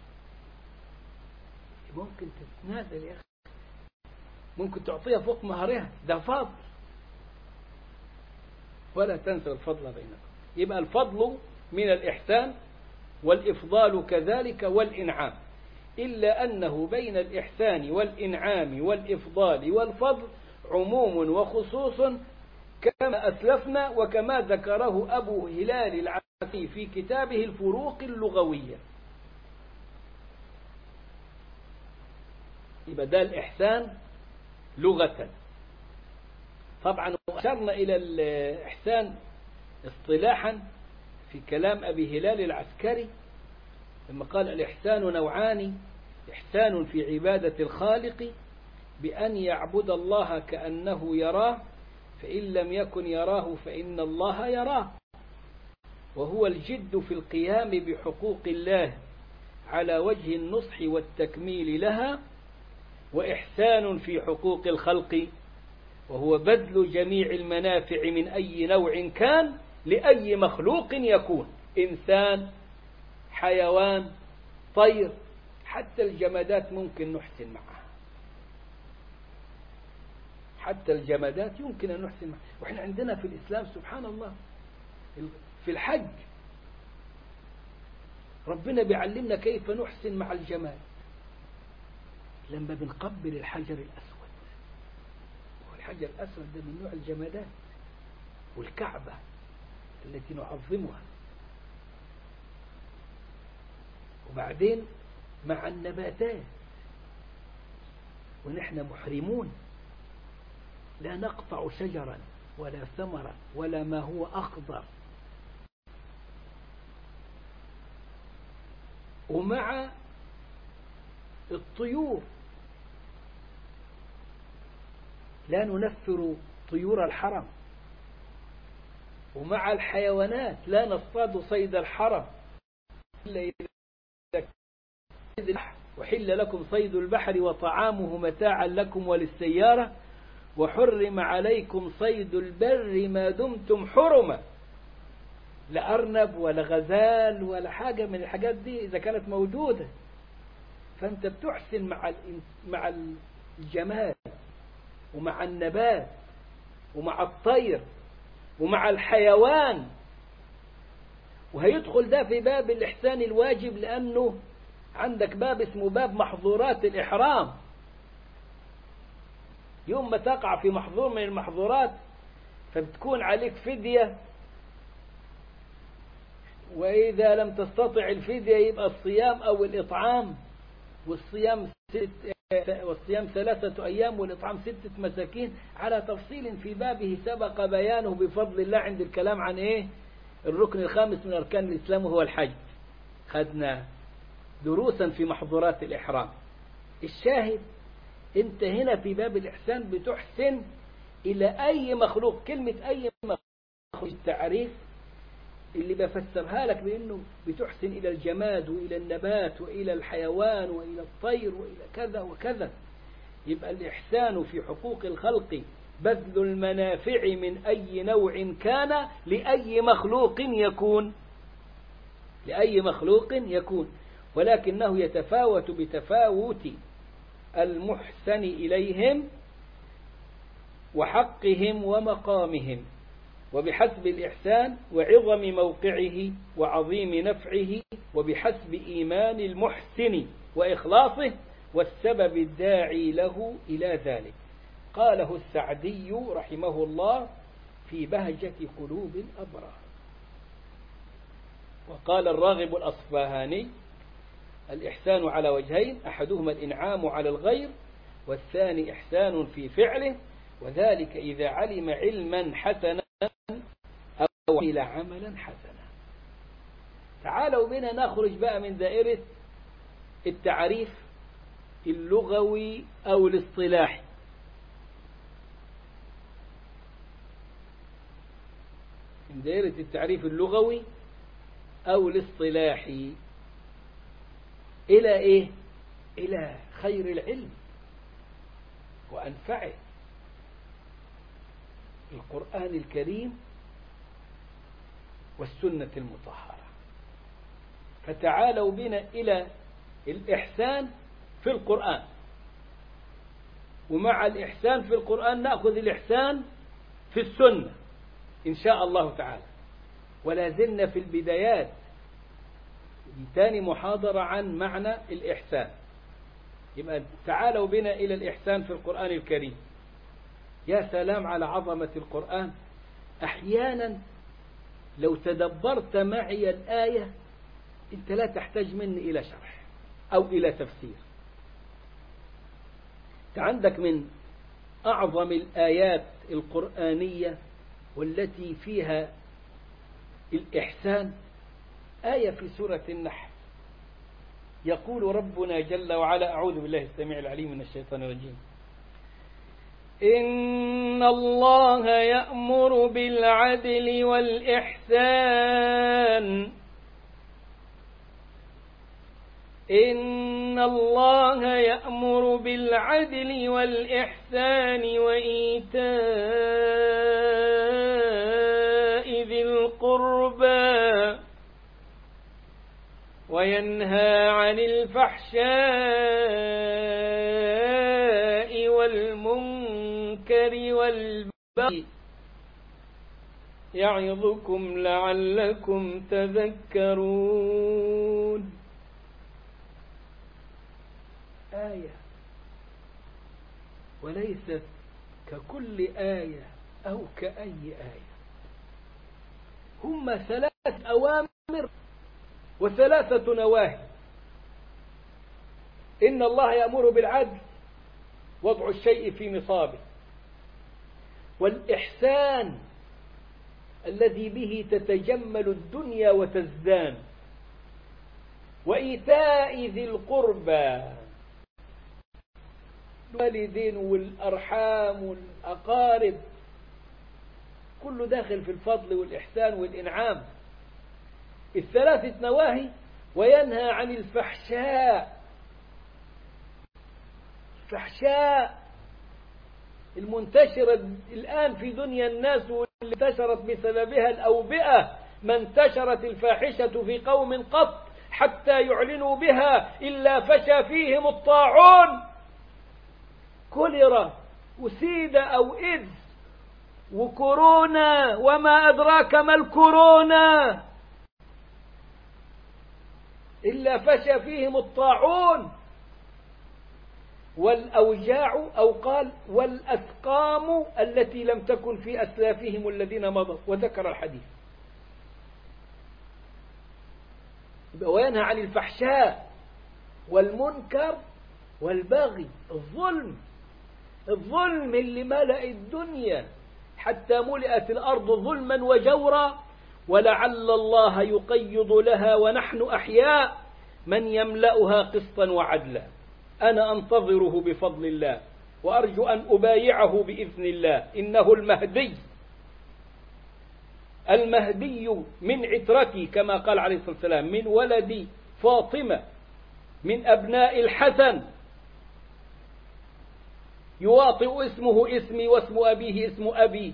ممكن تتنازل يا أخي، ممكن تعطيها فوق مهرها، ده فضل. ولا تنسوا الفضل بينكم. يبقى الفضل من الإحسان، والإفضال كذلك، والإنعام، إلا أنه بين الإحسان والإنعام والإفضال والفضل عموم وخصوص كما أسلفنا، وكما ذكره أبو هلال العسكري في كتابه الفروق اللغوية. يبقى ده الإحسان لغة. طبعا أشرنا إلى الإحسان اصطلاحا في كلام أبي هلال العسكري لما قال الإحسان نوعان: إحسان في عبادة الخالق بأن يعبد الله كأنه يراه، فإن لم يكن يراه فإن الله يراه، وهو الجد في القيام بحقوق الله على وجه النصح والتكميل لها. وإحسان في حقوق الخلق، وهو بذل جميع المنافع من أي نوع كان لأي مخلوق يكون، إنسان، حيوان، طير، حتى الجمادات ممكن نحسن معها، حتى الجمادات يمكن أن نحسن معها. وإحنا عندنا في الإسلام سبحان الله في الحج ربنا بيعلمنا كيف نحسن مع الجماد لما بنقبل الحجر الأسود. والحجر الأسود ده من نوع الجمادات، والكعبة التي نعظمها. وبعدين مع النباتات، ونحن محرمون لا نقطع شجرا ولا ثمرا ولا ما هو أخضر. ومع الطيور لا ننفر طيور الحرم، ومع الحيوانات لا نصطاد صيد الحرم إلا إذا البحر وحل لكم صيد البحر وطعامه متاعا لكم وللسيارة وحرم عليكم صيد البر ما دمتم حرما. لا أرنب ولا غزال ولا حاجة من الحاجات دي إذا كانت موجودة. فأنت بتحسن مع الجمال ومع النبات ومع الطير ومع الحيوان. وهيدخل ده في باب الإحسان الواجب، لأنه عندك باب اسمه باب محظورات الإحرام. يوم ما تقع في محظور من المحظورات فبتكون عليك فدية، وإذا لم تستطع الفدية يبقى الصيام أو الإطعام. والصيام 3 أيام والإطعام 6 مساكين على تفصيل في بابه سبق بيانه بفضل الله عند الكلام عن إيه؟ الركن الخامس من أركان الإسلام وهو الحج. خدنا دروسا في محظورات الإحرام. الشاهد أنت هنا في باب الإحسان بتحسن إلى أي مخلوق. كلمة أي مخلوق التعريف اللي بفسرها لك بأنه بتحسن إلى الجماد وإلى النبات وإلى الحيوان وإلى الطير وإلى كذا وكذا. يبقى الإحسان في حقوق الخلق بذل المنافع من أي نوع كان لأي مخلوق يكون، ولكنه يتفاوت بتفاوت المحسن إليهم وحقهم ومقامهم، وبحسب الإحسان وعظم موقعه وعظيم نفعه، وبحسب إيمان المحسن وإخلاصه والسبب الداعي له إلى ذلك. قاله السعدي رحمه الله في بهجة قلوب الأبرار. وقال الراغب الأصفهاني: الإحسان على وجهين، أحدهما الإنعام على الغير، والثاني إحسان في فعله، وذلك إذا علم علما حسنا أو عمل عملا حسنا. تعالوا بنا نخرج بقى من دائرة التعريف اللغوي أو الاصطلاحي. من دائرة التعريف اللغوي أو الاصطلاحي إلى إيه؟ إلى خير العلم وأنفعه، القرآن الكريم والسنة المطهرة. فتعالوا بنا إلى الإحسان في القرآن، ومع الإحسان في القرآن نأخذ الإحسان في السنة إن شاء الله تعالى. ولا زلنا في البدايات، ثاني محاضرة عن معنى الإحسان. يبقى تعالوا بنا إلى الإحسان في القرآن الكريم. يا سلام على عظمة القرآن. أحيانا لو تدبرت معي الآية أنت لا تحتاج مني إلى شرح أو إلى تفسير. أنت عندك من أعظم الآيات القرآنية والتي فيها الإحسان آية في سورة النحل. يقول ربنا جل وعلا: أعوذ بالله السميع العليم من الشيطان الرجيم: إن الله يأمر بالعدل والإحسان إن الله يأمر بالعدل والإحسان وإيتاء ذي القربى وينهى عن الفحشاء والمنكر والبغي يعظكم لعلكم تذكرون. آية وليست ككل آية أو كأي آية. هم 3 أوامر و3 نواهي. إن الله يأمر بالعدل، وضع الشيء في نصابه، والإحسان الذي به تتجمل الدنيا وتزدان، وإيتاء ذي القربى، الوالدين والأرحام والأقارب، كله داخل في الفضل والإحسان والإنعام. 3 نواهي: وينهى عن الفحشاء الفحشاء المنتشرة الآن في دنيا الناس واللي انتشرت بسببها الأوبئة، ما انتشرت الفاحشة في قوم قط حتى يعلنوا بها إلا فشى فيهم الطاعون، كوليرا وسيدة أو إيدز وكورونا وما أدراك ما الكورونا، إلا فشى فيهم الطاعون والأوجاع، أو قال والأسقام التي لم تكن في أسلافهم الذين مضوا، وذكر الحديث. وينهى عن الفحشاء والمنكر والبغي، الظلم اللي ملأ الدنيا حتى ملئت الأرض ظلما وجورا، ولعل الله يقيض لها ونحن أحياء من يملأها قسطا وعدلا. أنا أنتظره بفضل الله وأرجو أن أبايعه بإذن الله، إنه المهدي من عترتي كما قال عليه الصلاة والسلام، من ولد فاطمة من أبناء الحسن، يواطئ اسمه اسمي واسم أبيه اسم أبي،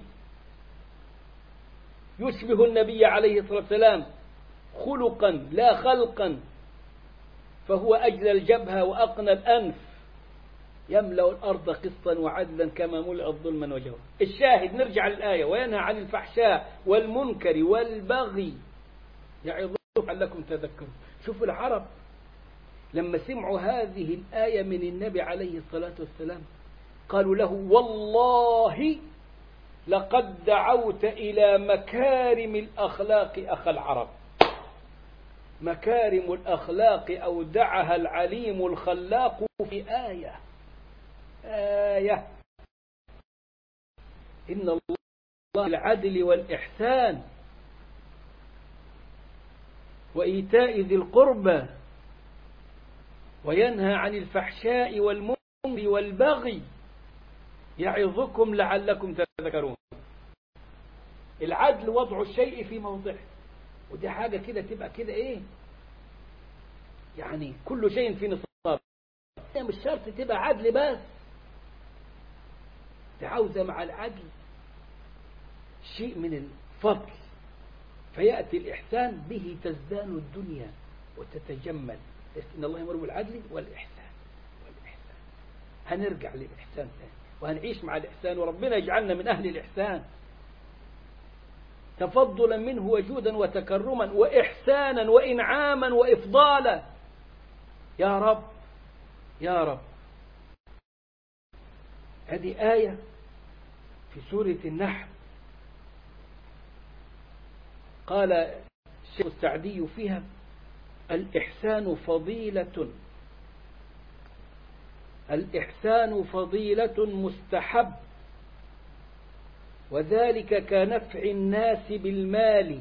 يشبه النبي عليه الصلاة والسلام خلقا لا خلقا، فهو أجل الجبهة وأقنى الأنف، يملأ الأرض قسطا وعدلا كما ملأت ظلما وجورا. الشاهد نرجع للآية، وينهى عن الفحشاء والمنكر والبغي يعظكم لعلكم تذكرون. شوفوا العرب لما سمعوا هذه الآية من النبي عليه الصلاة والسلام قالوا له والله لقد دعوت إلى مكارم الأخلاق أخ العرب. مكارم الأخلاق أودعها العليم الخلاق في آية إن الله العدل والإحسان وإيتاء ذي القربى وينهى عن الفحشاء والمنكر والبغي يعظكم لعلكم تذكرون. العدل وضع الشيء في موضعه، ودي حاجة كده تبقى كده إيه يعني كل شيء في نصاب، مش شرط تبقى عدل بس، تعوز مع العدل شيء من الفضل، فيأتي الإحسان به تزدان الدنيا وتتجمل. إن الله يأمر بالعدل والإحسان هنرجع للإحسان تاني وهنعيش مع الإحسان، وربنا يجعلنا من أهل الإحسان تفضلا منه وجودا وتكرما وإحسانا وإنعاما وإفضالا يا رب يا رب. هذه آية في سورة النحل، قال الشيخ السعدي فيها الإحسان فضيلة مستحب، وذلك كنفع الناس بالمال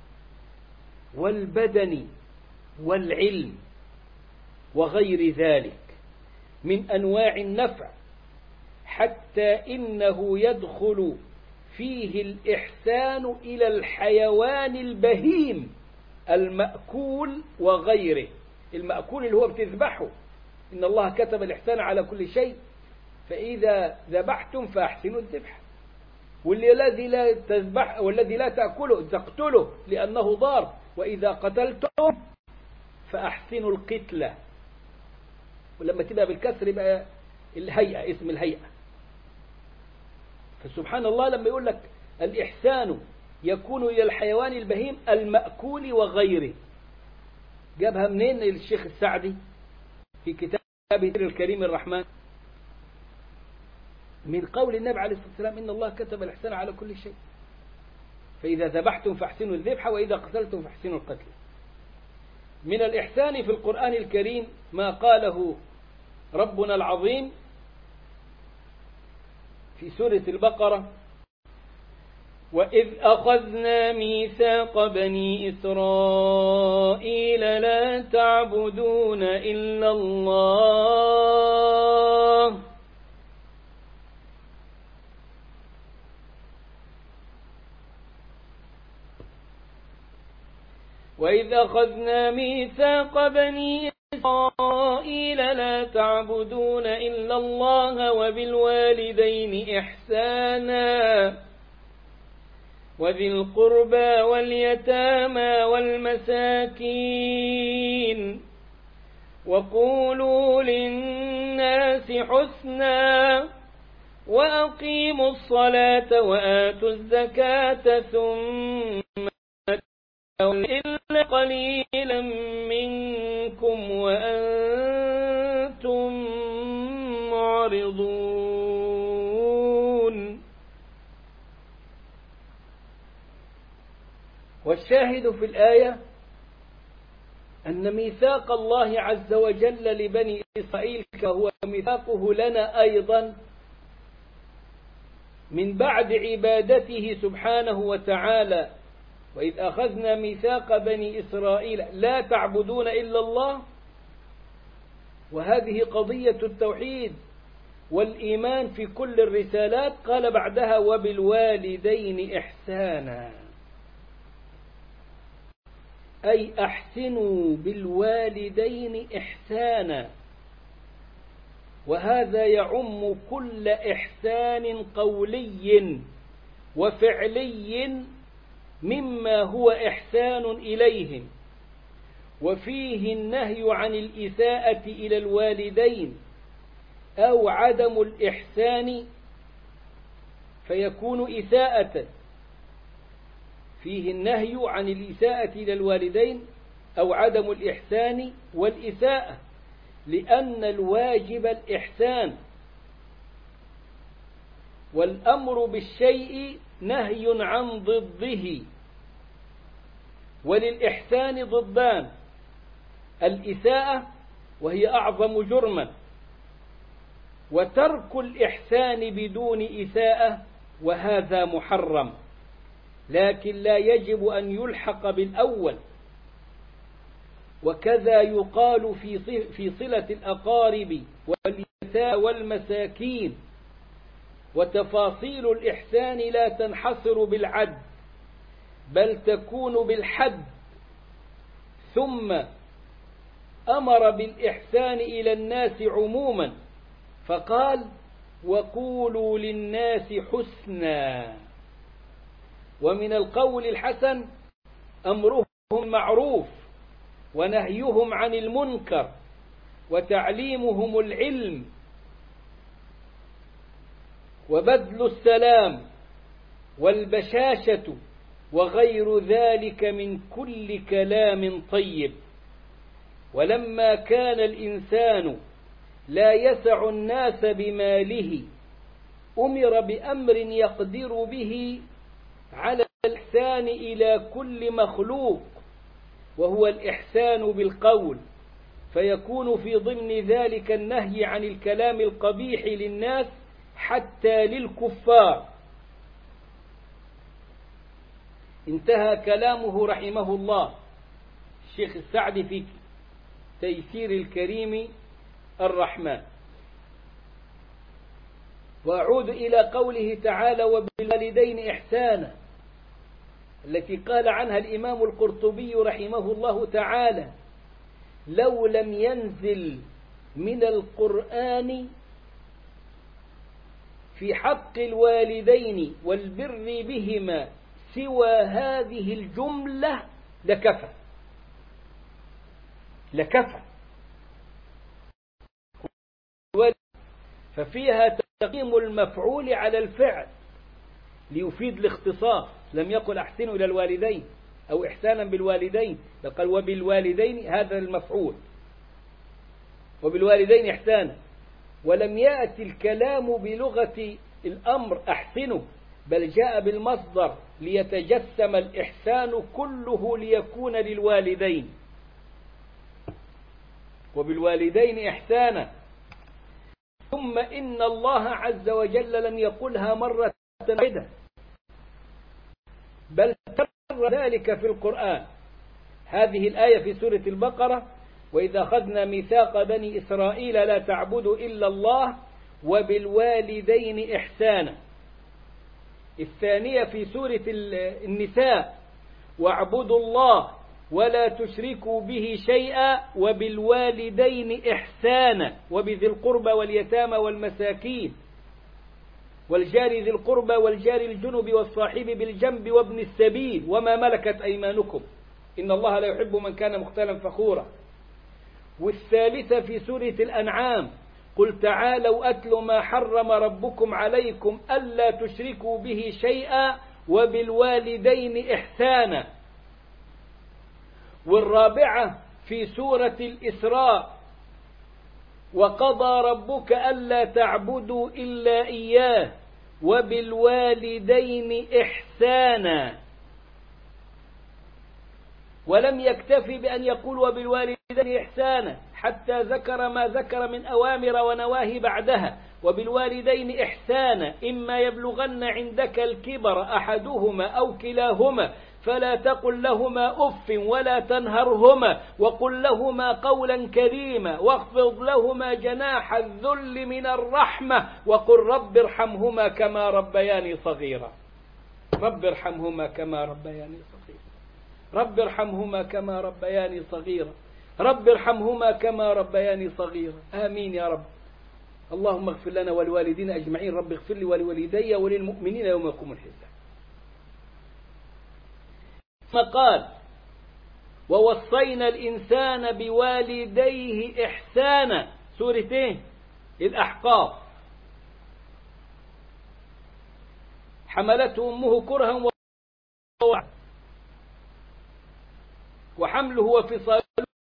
والبدن والعلم وغير ذلك من أنواع النفع، حتى إنه يدخل فيه الإحسان إلى الحيوان البهيم المأكول وغيره. المأكول اللي هو بتذبحه، إن الله كتب الإحسان على كل شيء، فإذا ذبحتم فأحسنوا الذبح، والذي لا تذبح والذي لا تأكله تقتله لأنه ضار، وإذا قتلتم فأحسنوا القتلة، ولما تبقى بالكسر يبقى الهيئة اسم الهيئة. فسبحان الله لما يقول لك الإحسان يكون إلى الحيوان البهيم المأكول وغيره، جابها منين الشيخ السعدي في كتابه الكريم الرحمن؟ من قول النبي عليه الصلاة والسلام إن الله كتب الإحسان على كل شيء، فإذا ذبحتم فاحسنوا الذبح وإذا قتلتم فاحسنوا القتل. من الإحسان في القرآن الكريم ما قاله ربنا العظيم في سورة البقرة: وإذ أخذنا ميثاق بني إسرائيل لا تعبدون إلا الله وإذ أخذنا ميثاق بني إسرائيل لا تعبدون إلا الله وبالوالدين إحسانا وذي القربى واليتامى والمساكين وقولوا للناس حسنا وأقيموا الصلاة وآتوا الزكاة ثم إلا قليلا منكم وأنتم معرضون. والشاهد في الآية أن ميثاق الله عز وجل لبني إسرائيل كهو ميثاقه لنا أيضا من بعد عبادته سبحانه وتعالى. وإذ أخذنا ميثاق بني إسرائيل لا تعبدون إلا الله، وهذه قضية التوحيد والإيمان في كل الرسالات. قال بعدها وبالوالدين إحسانا، أي أحسنوا بالوالدين إحسانا، وهذا يعم كل إحسان قولي وفعلي مما هو إحسان إليهم، وفيه النهي عن الإساءة إلى الوالدين أو عدم الإحسان فيكون إساءة. فيه النهي عن الإساءة إلى الوالدين أو عدم الإحسان والإساءة، لأن الواجب الإحسان، والأمر بالشيء نهي عن ضده. وللإحسان ضدان: الإساءة وهي أعظم جرما، وترك الإحسان بدون إساءة وهذا محرم، لكن لا يجب أن يلحق بالأول. وكذا يقال في صلة الأقارب واليتامى والمساكين. وتفاصيل الإحسان لا تنحصر بالعد بل تكون بالحد. ثم أمر بالإحسان إلى الناس عموما فقال وقولوا للناس حسنا. ومن القول الحسن أمرهم معروف ونهيهم عن المنكر وتعليمهم العلم وبذل السلام والبشاشة وغير ذلك من كل كلام طيب. ولما كان الإنسان لا يسع الناس بماله أمر بأمر يقدر به على الإحسان إلى كل مخلوق، وهو الإحسان بالقول، فيكون في ضمن ذلك النهي عن الكلام القبيح للناس حتى للكفار. انتهى كلامه رحمه الله الشيخ السعدي في تيسير الكريم الرحمن. وأعود إلى قوله تعالى وبالوالدين إحسانا، التي قال عنها الإمام القرطبي رحمه الله تعالى لو لم ينزل من القرآن في حق الوالدين والبر بهما سوى هذه الجملة لكفى. ففيها تقييم المفعول على الفعل ليفيد الاختصاص. لم يقل أحسنوا إلى الوالدين أو إحسانا بالوالدين، بل قال وبالوالدين، هذا المفعول، وبالوالدين إحسانا. ولم يأتي الكلام بلغة الأمر أحسنوا، بل جاء بالمصدر ليتجسم الإحسان كله ليكون للوالدين. وبالوالدين إحسانا. ثم إن الله عز وجل لم يقلها مرة واحدة، بل كرر ذلك في القرآن. هذه الآية في سورة البقرة وإذا أخذنا ميثاق بني إسرائيل لا تعبدوا إلا الله وبالوالدين إحسانا. الثانية في سورة النساء واعبدوا الله ولا تشركوا به شيئا وبالوالدين إحسانا وبذي القربى واليتامى والمساكين والجار ذي القربى والجار الجنب والصاحب بالجنب وابن السبيل وما ملكت أيمانكم إن الله لا يحب من كان مختالا فخورا. والثالثة في سورة الأنعام قل تعالوا أتل ما حرم ربكم عليكم ألا تشركوا به شيئا وبالوالدين إحسانا. والرابعة في سورة الإسراء وقضى ربك ألا تعبدوا إلا إياه وبالوالدين إحسانا. ولم يكتفي بأن يقول وبالوالدين إحسانا حتى ذكر ما ذكر من أوامر ونواهي بعدها وبالوالدين إحسانا إما يبلغن عندك الكبر أحدهما أو كلاهما فلا تقل لهما أف ولا تنهرهما وقل لهما قولا كريما واخفض لهما جناح الذل من الرحمة وقل رب ارحمهما كما ربياني صغيرا. رب ارحمهما كما ربياني صغيرا. رب ارحمهما كما ربياني صغيرا. رب ارحمهما كما ربياني صغيرا. آمين يا رب. اللهم اغفر لنا والوالدين أجمعين. رب اغفر لي ولوالدي وللمؤمنين يوم يقوم الحساب. ثم قال ووصينا الإنسان بوالديه إحسانا. سورتين الأحقاف. حملته أمه كرها وحمله وفصاله.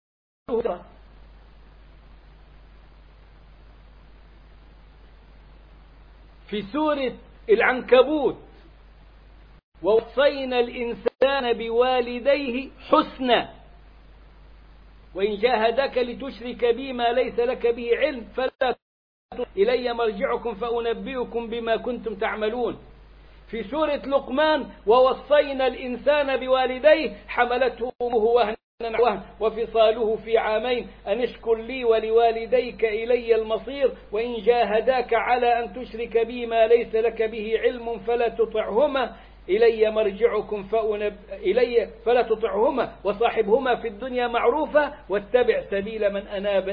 في سورة العنكبوت ووصينا الإنسان بوالديه حسنا وإن جاهدك لتشرك بي ما ليس لك به علم فلا إلي مرجعكم فأنبئكم بما كنتم تعملون. في سورة لقمان ووصينا الإنسان بوالديه حملته أمه وهنا وفصاله في عامين أن اشكر لي ولوالديك إلي المصير وإن جاهداك على أن تشرك بي ما ليس لك به علم فلا تطعهما إلي مرجعكم فلا تطعهما وصاحبهما في الدنيا معروفة واتبع سبيل من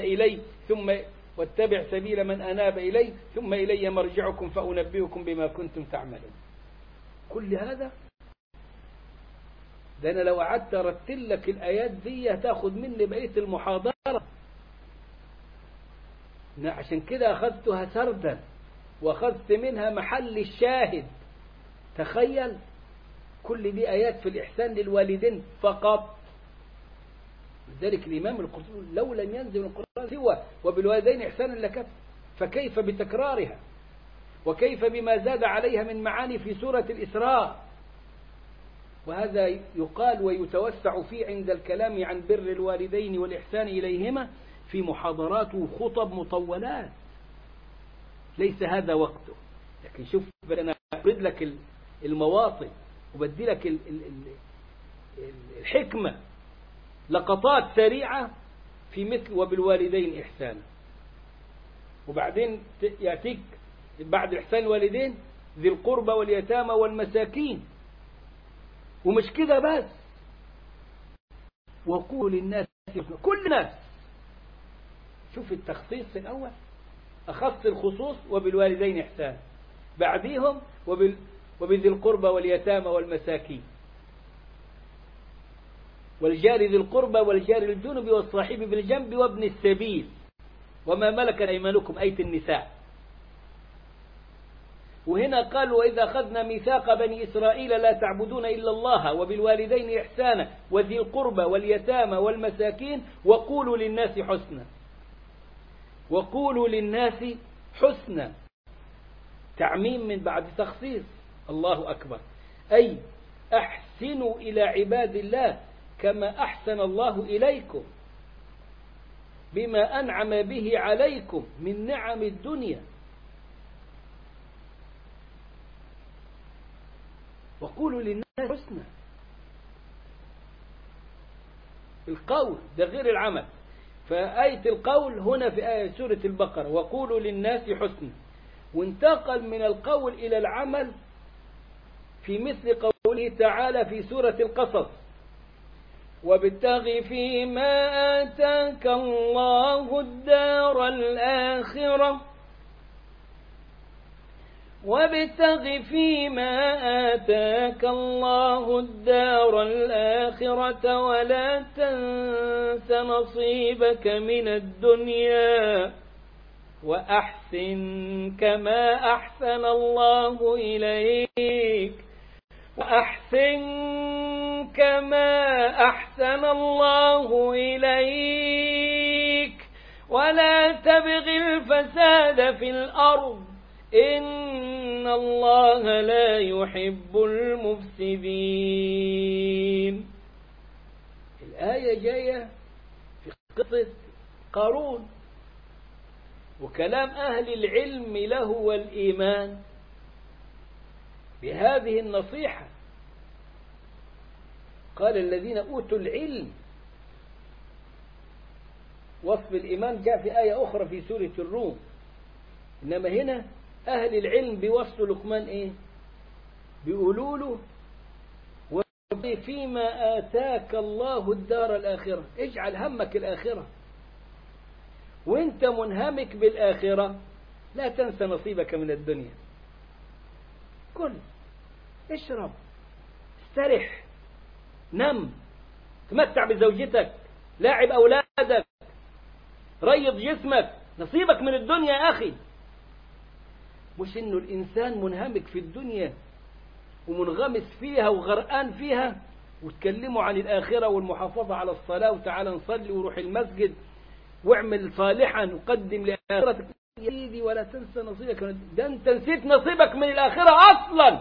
أناب إلي ثم إلي مرجعكم فأنبئكم بما كنتم تعملون. كل هذا ده أنا لو قعدت أرتل لك الآيات دي هتاخد مني بقية المحاضرة. عشان كده أخذتها سردا وأخذت منها محل الشاهد. تخيل كل دي آيات في الإحسان للوالدين فقط. لذلك الإمام القرطبي لو لم ينزل القرآن سوى وبالوالدين إحسانا لكفى فكيف بتكرارها وكيف بما زاد عليها من معاني في سورة الإسراء. وهذا يقال ويتوسع فيه عند الكلام عن بر الوالدين والإحسان إليهما في محاضرات وخطب مطولات. ليس هذا وقته. لكن شوف أنا أريد لك المواطن وبدي لك الحكمة لقطات سريعة في مثل وبالوالدين إحسانا. وبعدين يأتيك بعد إحسان الوالدين ذي القربى واليتامى والمساكين. ومش كده بس وقولوا للناس كل الناس. شوف التخصيص الأول أخص الخصوص وبالوالدين إحسانا بعديهم وبذي القربى واليتامى والمساكين والجار ذي القربى والجار الجنب والصاحب بالجنب وابن السبيل وما ملكت أيمانكم أية النساء. وهنا قال وإذا أخذنا ميثاق بني إسرائيل لا تعبدون إلا الله وبالوالدين إحسانا وذي القربى واليتامى والمساكين وقولوا للناس حسنا. وقولوا للناس حسنا تعميم من بعد تخصيص. الله أكبر. أي أحسنوا إلى عباد الله كما أحسن الله إليكم بما أنعم به عليكم من نعم الدنيا. وقولوا للناس حسنا. القول ده غير العمل. فآية القول هنا في آية سورة البقرة وقولوا للناس حسنا. وانتقل من القول إلى العمل في مثل قوله تعالى في سورة القصص وابتغ فيما آتاك الله الدار الآخرة وابتغ فيما آتاك الله الدار الآخرة ولا تنس نصيبك من الدنيا وأحسن كما أحسن الله إليك ولا تبغ الفساد في الأرض إن الله لا يحب المفسدين. الآية جاية في قصة قارون، وكلام أهل العلم له والإيمان بهذه النصيحة. قال الذين أوتوا العلم، وصف الإيمان جاء في آية أخرى في سورة الروم، إنما هنا أهل العلم بيوصلوا لقمان إيه؟ بيقولوا له فيما آتاك الله الدار الآخرة، اجعل همك الآخرة، وانت منهمك بالآخرة لا تنسى نصيبك من الدنيا. كل، اشرب، استرح، نم، تمتع بزوجتك، لاعب أولادك، ريض جسمك، نصيبك من الدنيا يا أخي. مش إنه الإنسان منهمك في الدنيا ومنغمس فيها وغرقان فيها وتكلموا عن الآخرة والمحافظة على الصلاة وتعالى نصلي وروح المسجد واعمل صالحا وقدم لآخرتك يا سيدي ولا تنسى نصيبك من الدنيا. ده أنت نسيت نصيبك من الآخرة أصلا.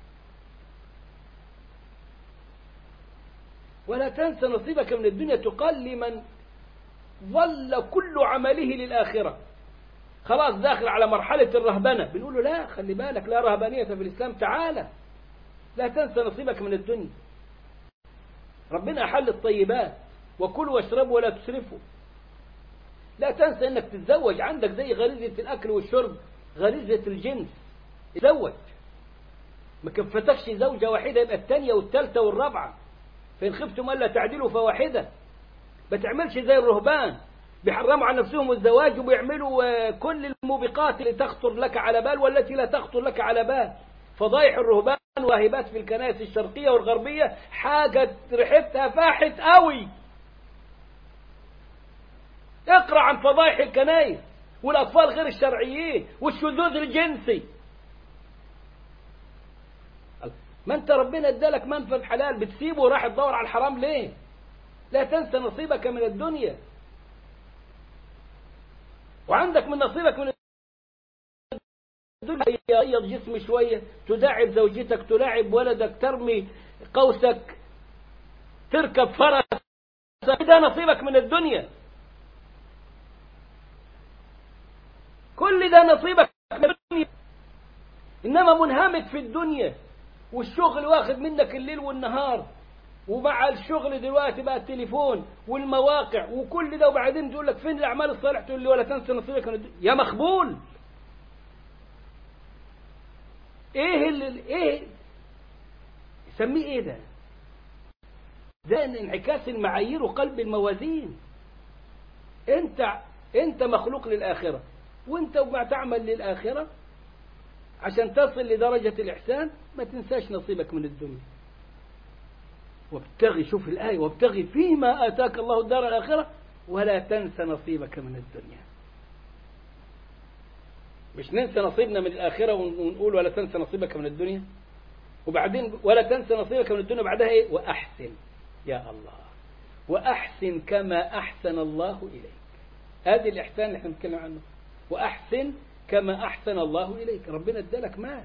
ولا تنسى نصيبك من الدنيا تقال لمن ظل كل عمله للآخرة، خلاص داخل على مرحلة الرهبنة، بنقول له لا، خلي بالك، لا رهبانية في الإسلام، تعالى لا تنسى نصيبك من الدنيا. ربنا أحل الطيبات، وكلوا واشربوا ولا تسرفوا. لا تنسى أنك تتزوج، عندك زي غريزة الأكل والشرب غريزة الجنس، تزوج، ما كفتكش زوجة واحدة يبقى الثانية والثالثة والرابعة، فإن خفتم ألا تعدلوا فواحدة. ما تعملش زي الرهبان بيحرموا عن نفسهم الزواج وبيعملوا كل الموبقات اللي تخطر لك على بال والتي لا تخطر لك على بال. فضايح الرهبان واهبات في الكنائس الشرقية والغربية حاجة ريحتها فاحت قوي. اقرأ عن فضايح الكنائس والأطفال غير الشرعيين والشذوذ الجنسي. ما انت ربنا ادالك منفذ حلال بتسيبه وراح تدور على الحرام ليه؟ لا تنسى نصيبك من الدنيا. وعندك من نصيبك من الدنيا يغيض جسم شوية، تداعب زوجتك، تلاعب ولدك، ترمي قوسك، تركب فرس، ده نصيبك من الدنيا. كل ده نصيبك من الدنيا. إنما منهمك في الدنيا والشغل واخد منك الليل والنهار، ومع الشغل دلوقتي بقى التليفون والمواقع وكل ده، وبعدين تقول لك فين الأعمال الصالحة؟ تقول لي ولا تنسى نصيبك من الدنيا. يا مخبول، ايه سميه ايه ده؟ ده انعكاس المعايير وقلب الموازين. انت مخلوق للآخرة، وانت وما تعمل للآخرة عشان تصل لدرجة الإحسان ما تنساش نصيبك من الدنيا. وابتغي، شوف الآية، وابتغي فيما آتاك الله الدار الآخرة ولا تنسى نصيبك من الدنيا. مش ننسى نصيبنا من الآخرة ونقول ولا تنسى نصيبك من الدنيا، وبعدين ولا تنسى نصيبك من الدنيا بعدها ايه؟ وأحسن. يا الله، وأحسن كما أحسن الله إليك. هذه الإحسان اللي احنا بنتكلم عنه. وأحسن كما أحسن الله إليك. ربنا ادالك مال،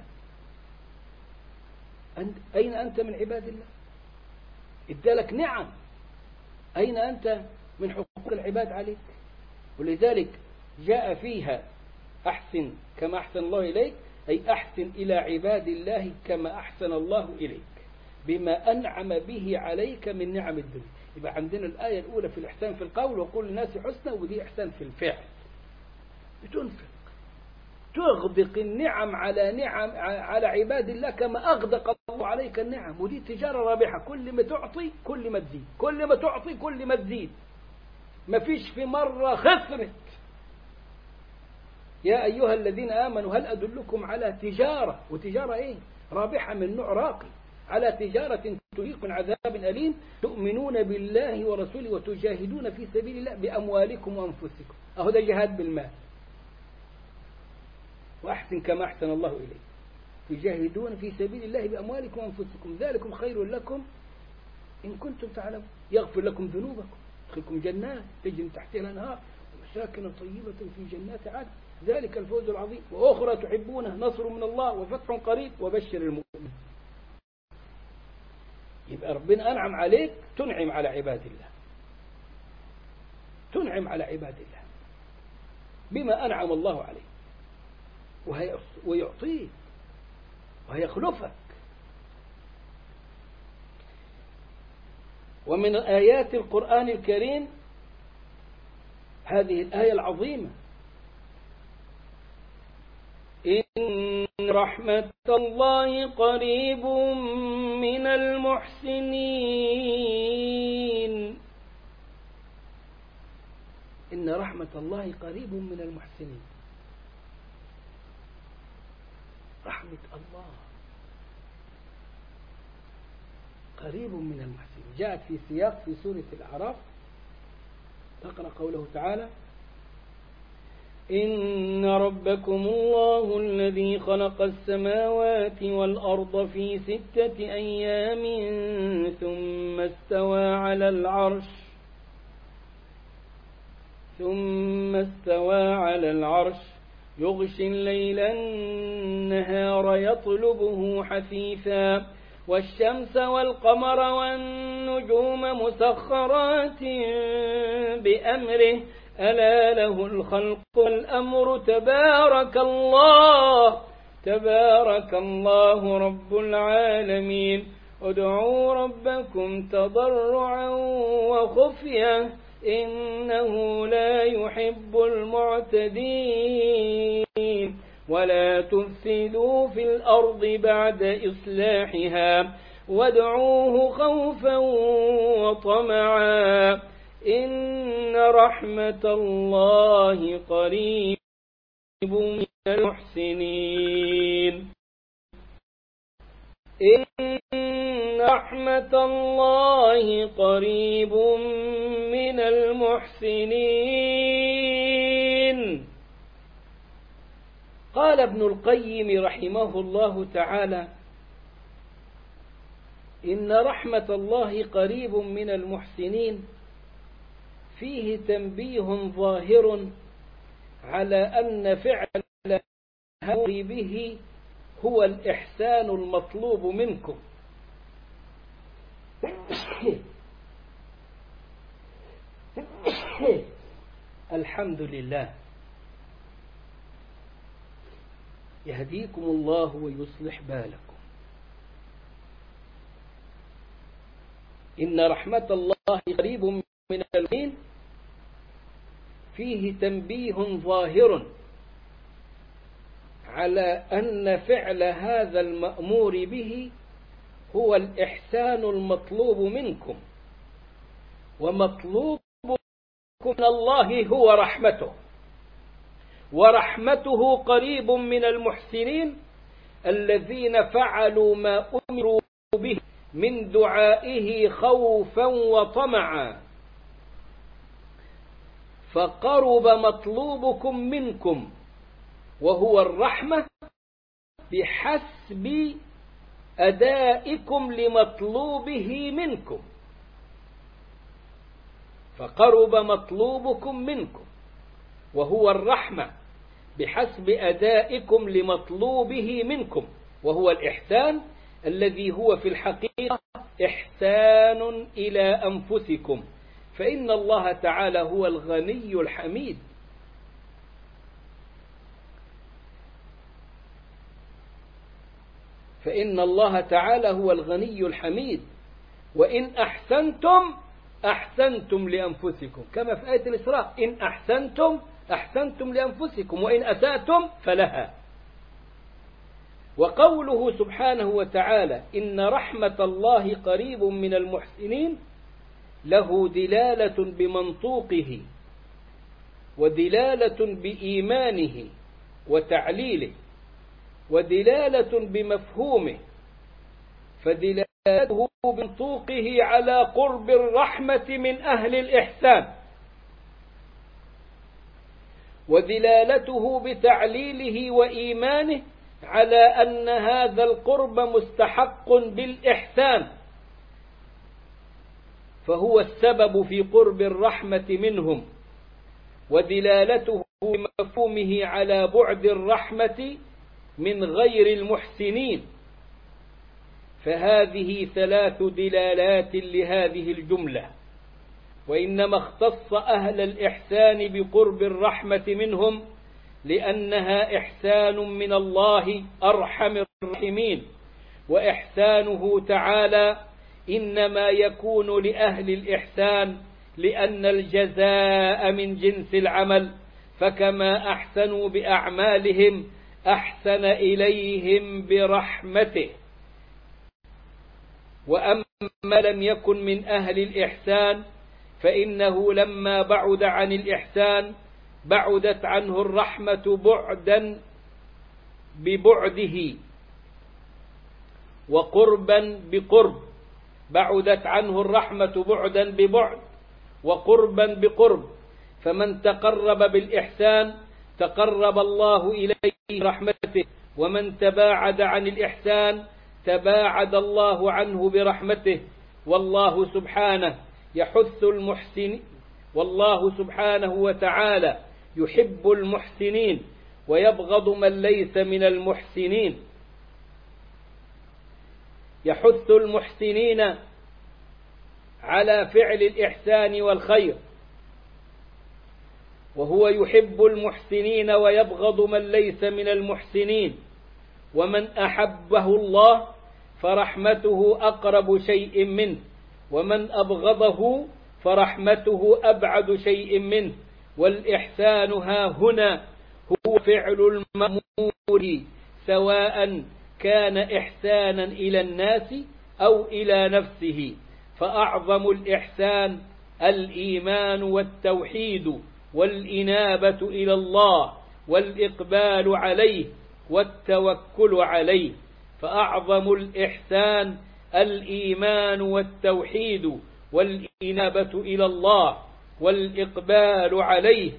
أين أنت من عباد الله؟ ادالك نعم، أين أنت من حقوق العباد عليك؟ ولذلك جاء فيها أحسن كما أحسن الله إليك، أي أحسن إلى عباد الله كما أحسن الله إليك بما أنعم به عليك من نعم الدنيا. يبقى عندنا الآية الأولى في الإحسان في القول وقول الناس حسنا، ودي إحسان في الفعل. بتنفق تغدق النعم على نعم على عباد الله كما أغدق الله عليك النعم. ودي تجارة رابحة، كل ما تعطي كل ما تزيد، كل ما تعطي كل ما تزيد، ما فيش في مرة خسرت. يا أيها الذين آمنوا هل أدلكم على تجارة، وتجارة إيه؟ رابحة من نوع راقي، على تجارة تذيق من عذاب أليم تؤمنون بالله ورسوله وتجاهدون في سبيل الله بأموالكم وأنفسكم. أهو ده جهاد بالمال. وأحسن كما أحسن الله إليك، تجاهدون في سبيل الله بأموالكم وأنفسكم ذلكم خير لكم إن كنتم تعلمون، يغفر لكم ذنوبكم، يدخلكم جنات تجري من تحتها الأنهار ومساكن طيبة في جنات عدن ذلك الفوز العظيم، وأخرى تحبونه نصر من الله وفتح قريب وبشر المؤمنين. يبقى ربنا أنعم عليك، تنعم على عباد الله، تنعم على عباد الله بما أنعم الله عليه، ويعطيك ويخلفك. ومن آيات القرآن الكريم هذه الآية العظيمة: إن رحمة الله قريب من المحسنين. إن رحمة الله قريب من المحسنين. رحمة الله قريب من المحسنين. جاءت في سياق في سورة الأعراف، تقرأ قوله تعالى: إن ربكم الله الذي خلق السماوات والأرض في 6 أيام ثم استوى على العرش يغشي الليل النهار يطلبه حثيثا والشمس والقمر والنجوم مسخرات بأمره ألا له الخلق والأمر تبارك الله رب العالمين. ادعوا ربكم تضرعا وخفية إنه لا يحب المعتدين. ولا تفسدوا في الأرض بعد إصلاحها وادعوه خوفا وطمعا إن رحمة الله قريب من المحسنين. إن رحمة الله قريب من المحسنين. قال ابن القيم رحمه الله تعالى: إن رحمة الله قريب من المحسنين فيه تنبيه ظاهر على أن فعل الأمر به هو الإحسان المطلوب منكم. الحمد لله. يهديكم الله ويصلح بالكم. إن رحمة الله قريب من المؤمنين فيه تنبيه ظاهر على أن فعل هذا المأمور به هو الإحسان المطلوب منكم، ومطلوب من الله هو رحمته، ورحمته قريب من المحسنين الذين فعلوا ما أمروا به من دعائه خوفا وطمعا. فقرب مطلوبكم منكم وهو الرحمة بحسب أدائكم لمطلوبه منكم. فقرب مطلوبكم منكم وهو الرحمة بحسب أدائكم لمطلوبه منكم، وهو الإحسان الذي هو في الحقيقة إحسان إلى أنفسكم، فإن الله تعالى هو الغني الحميد. فإن الله تعالى هو الغني الحميد. وإن أحسنتم أحسنتم لأنفسكم، كما في آية الإسراء: إن أحسنتم أحسنتم لأنفسكم وإن أسأتم فلها. وقوله سبحانه وتعالى إن رحمة الله قريب من المحسنين له دلالة بمنطوقه ودلالة بإيمانه وتعليله ودلالة بمفهومه. فدلالته بمنطوقه على قرب الرحمة من أهل الإحسان، ودلالته بتعليله وإيمانه على أن هذا القرب مستحق بالإحسان، فهو السبب في قرب الرحمة منهم. ودلالته بمفهومه على بعد الرحمة من غير المحسنين. فهذه ثلاث دلالات لهذه الجملة، وإنما اختص أهل الإحسان بقرب الرحمة منهم لأنها إحسان من الله أرحم الراحمين، وإحسانه تعالى إنما يكون لأهل الإحسان لأن الجزاء من جنس العمل، فكما أحسنوا بأعمالهم أحسن إليهم برحمته. وأما لم يكن من أهل الإحسان فإنه لما بعد عن الإحسان بعدت عنه الرحمة بعدا ببعده وقربا بقرب، بعدت عنه الرحمة بعدا ببعد وقربا بقرب. فمن تقرب بالإحسان تقرب الله إليه برحمته، ومن تباعد عن الإحسان تباعد الله عنه برحمته. والله سبحانه يحث المحسنين، والله سبحانه وتعالى يحب المحسنين ويبغض من ليس من المحسنين. يحث المحسنين على فعل الإحسان والخير، وهو يحب المحسنين ويبغض من ليس من المحسنين. ومن أحبه الله فرحمته أقرب شيء منه، ومن أبغضه فرحمته أبعد شيء منه. والإحسان ها هنا هو فعل المأمور، سواء كان إحسانا إلى الناس أو إلى نفسه. فأعظم الإحسان الإيمان والتوحيد والإنابة إلى الله والإقبال عليه والتوكل عليه. فأعظم الإحسان الإيمان والتوحيد والإنابة إلى الله والإقبال عليه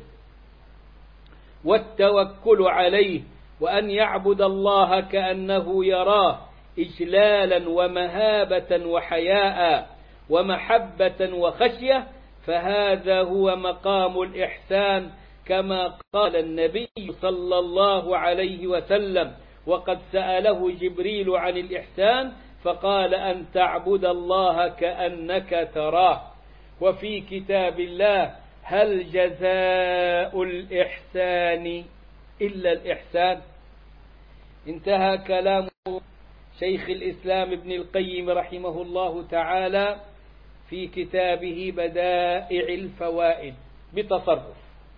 والتوكل عليه، وأن يعبد الله كأنه يراه إجلالا ومهابة وحياء ومحبة وخشية. فهذا هو مقام الإحسان كما قال النبي صلى الله عليه وسلم. وقد سأله جبريل عن الإحسان فقال أن تعبد الله كأنك تراه. وفي كتاب الله هل جزاء الإحسان إلا الإحسان؟ انتهى كلام شيخ الإسلام ابن القيم رحمه الله تعالى في كتابه بدائع الفوائد بتصرف.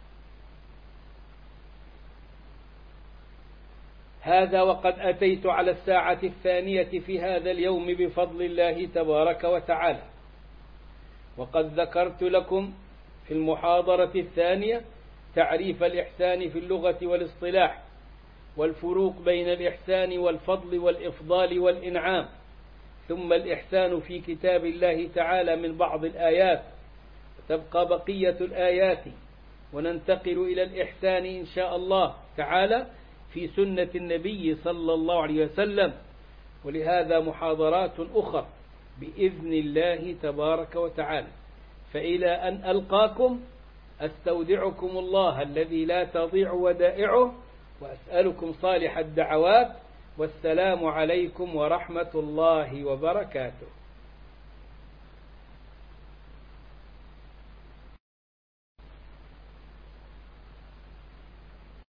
هذا وقد أتيت على الساعة الثانية في هذا اليوم بفضل الله تبارك وتعالى، وقد ذكرت لكم في المحاضرة الثانية تعريف الإحسان في اللغة والاصطلاح، والفروق بين الإحسان والفضل والإفضال والإنعام، ثم الإحسان في كتاب الله تعالى من بعض الآيات، وتبقى بقية الآيات، وننتقل إلى الإحسان إن شاء الله تعالى في سنة النبي صلى الله عليه وسلم، ولهذا محاضرات أخرى بإذن الله تبارك وتعالى. فإلى أن ألقاكم أستودعكم الله الذي لا تضيع ودائعه، وأسألكم صالح الدعوات، والسلام عليكم ورحمة الله وبركاته.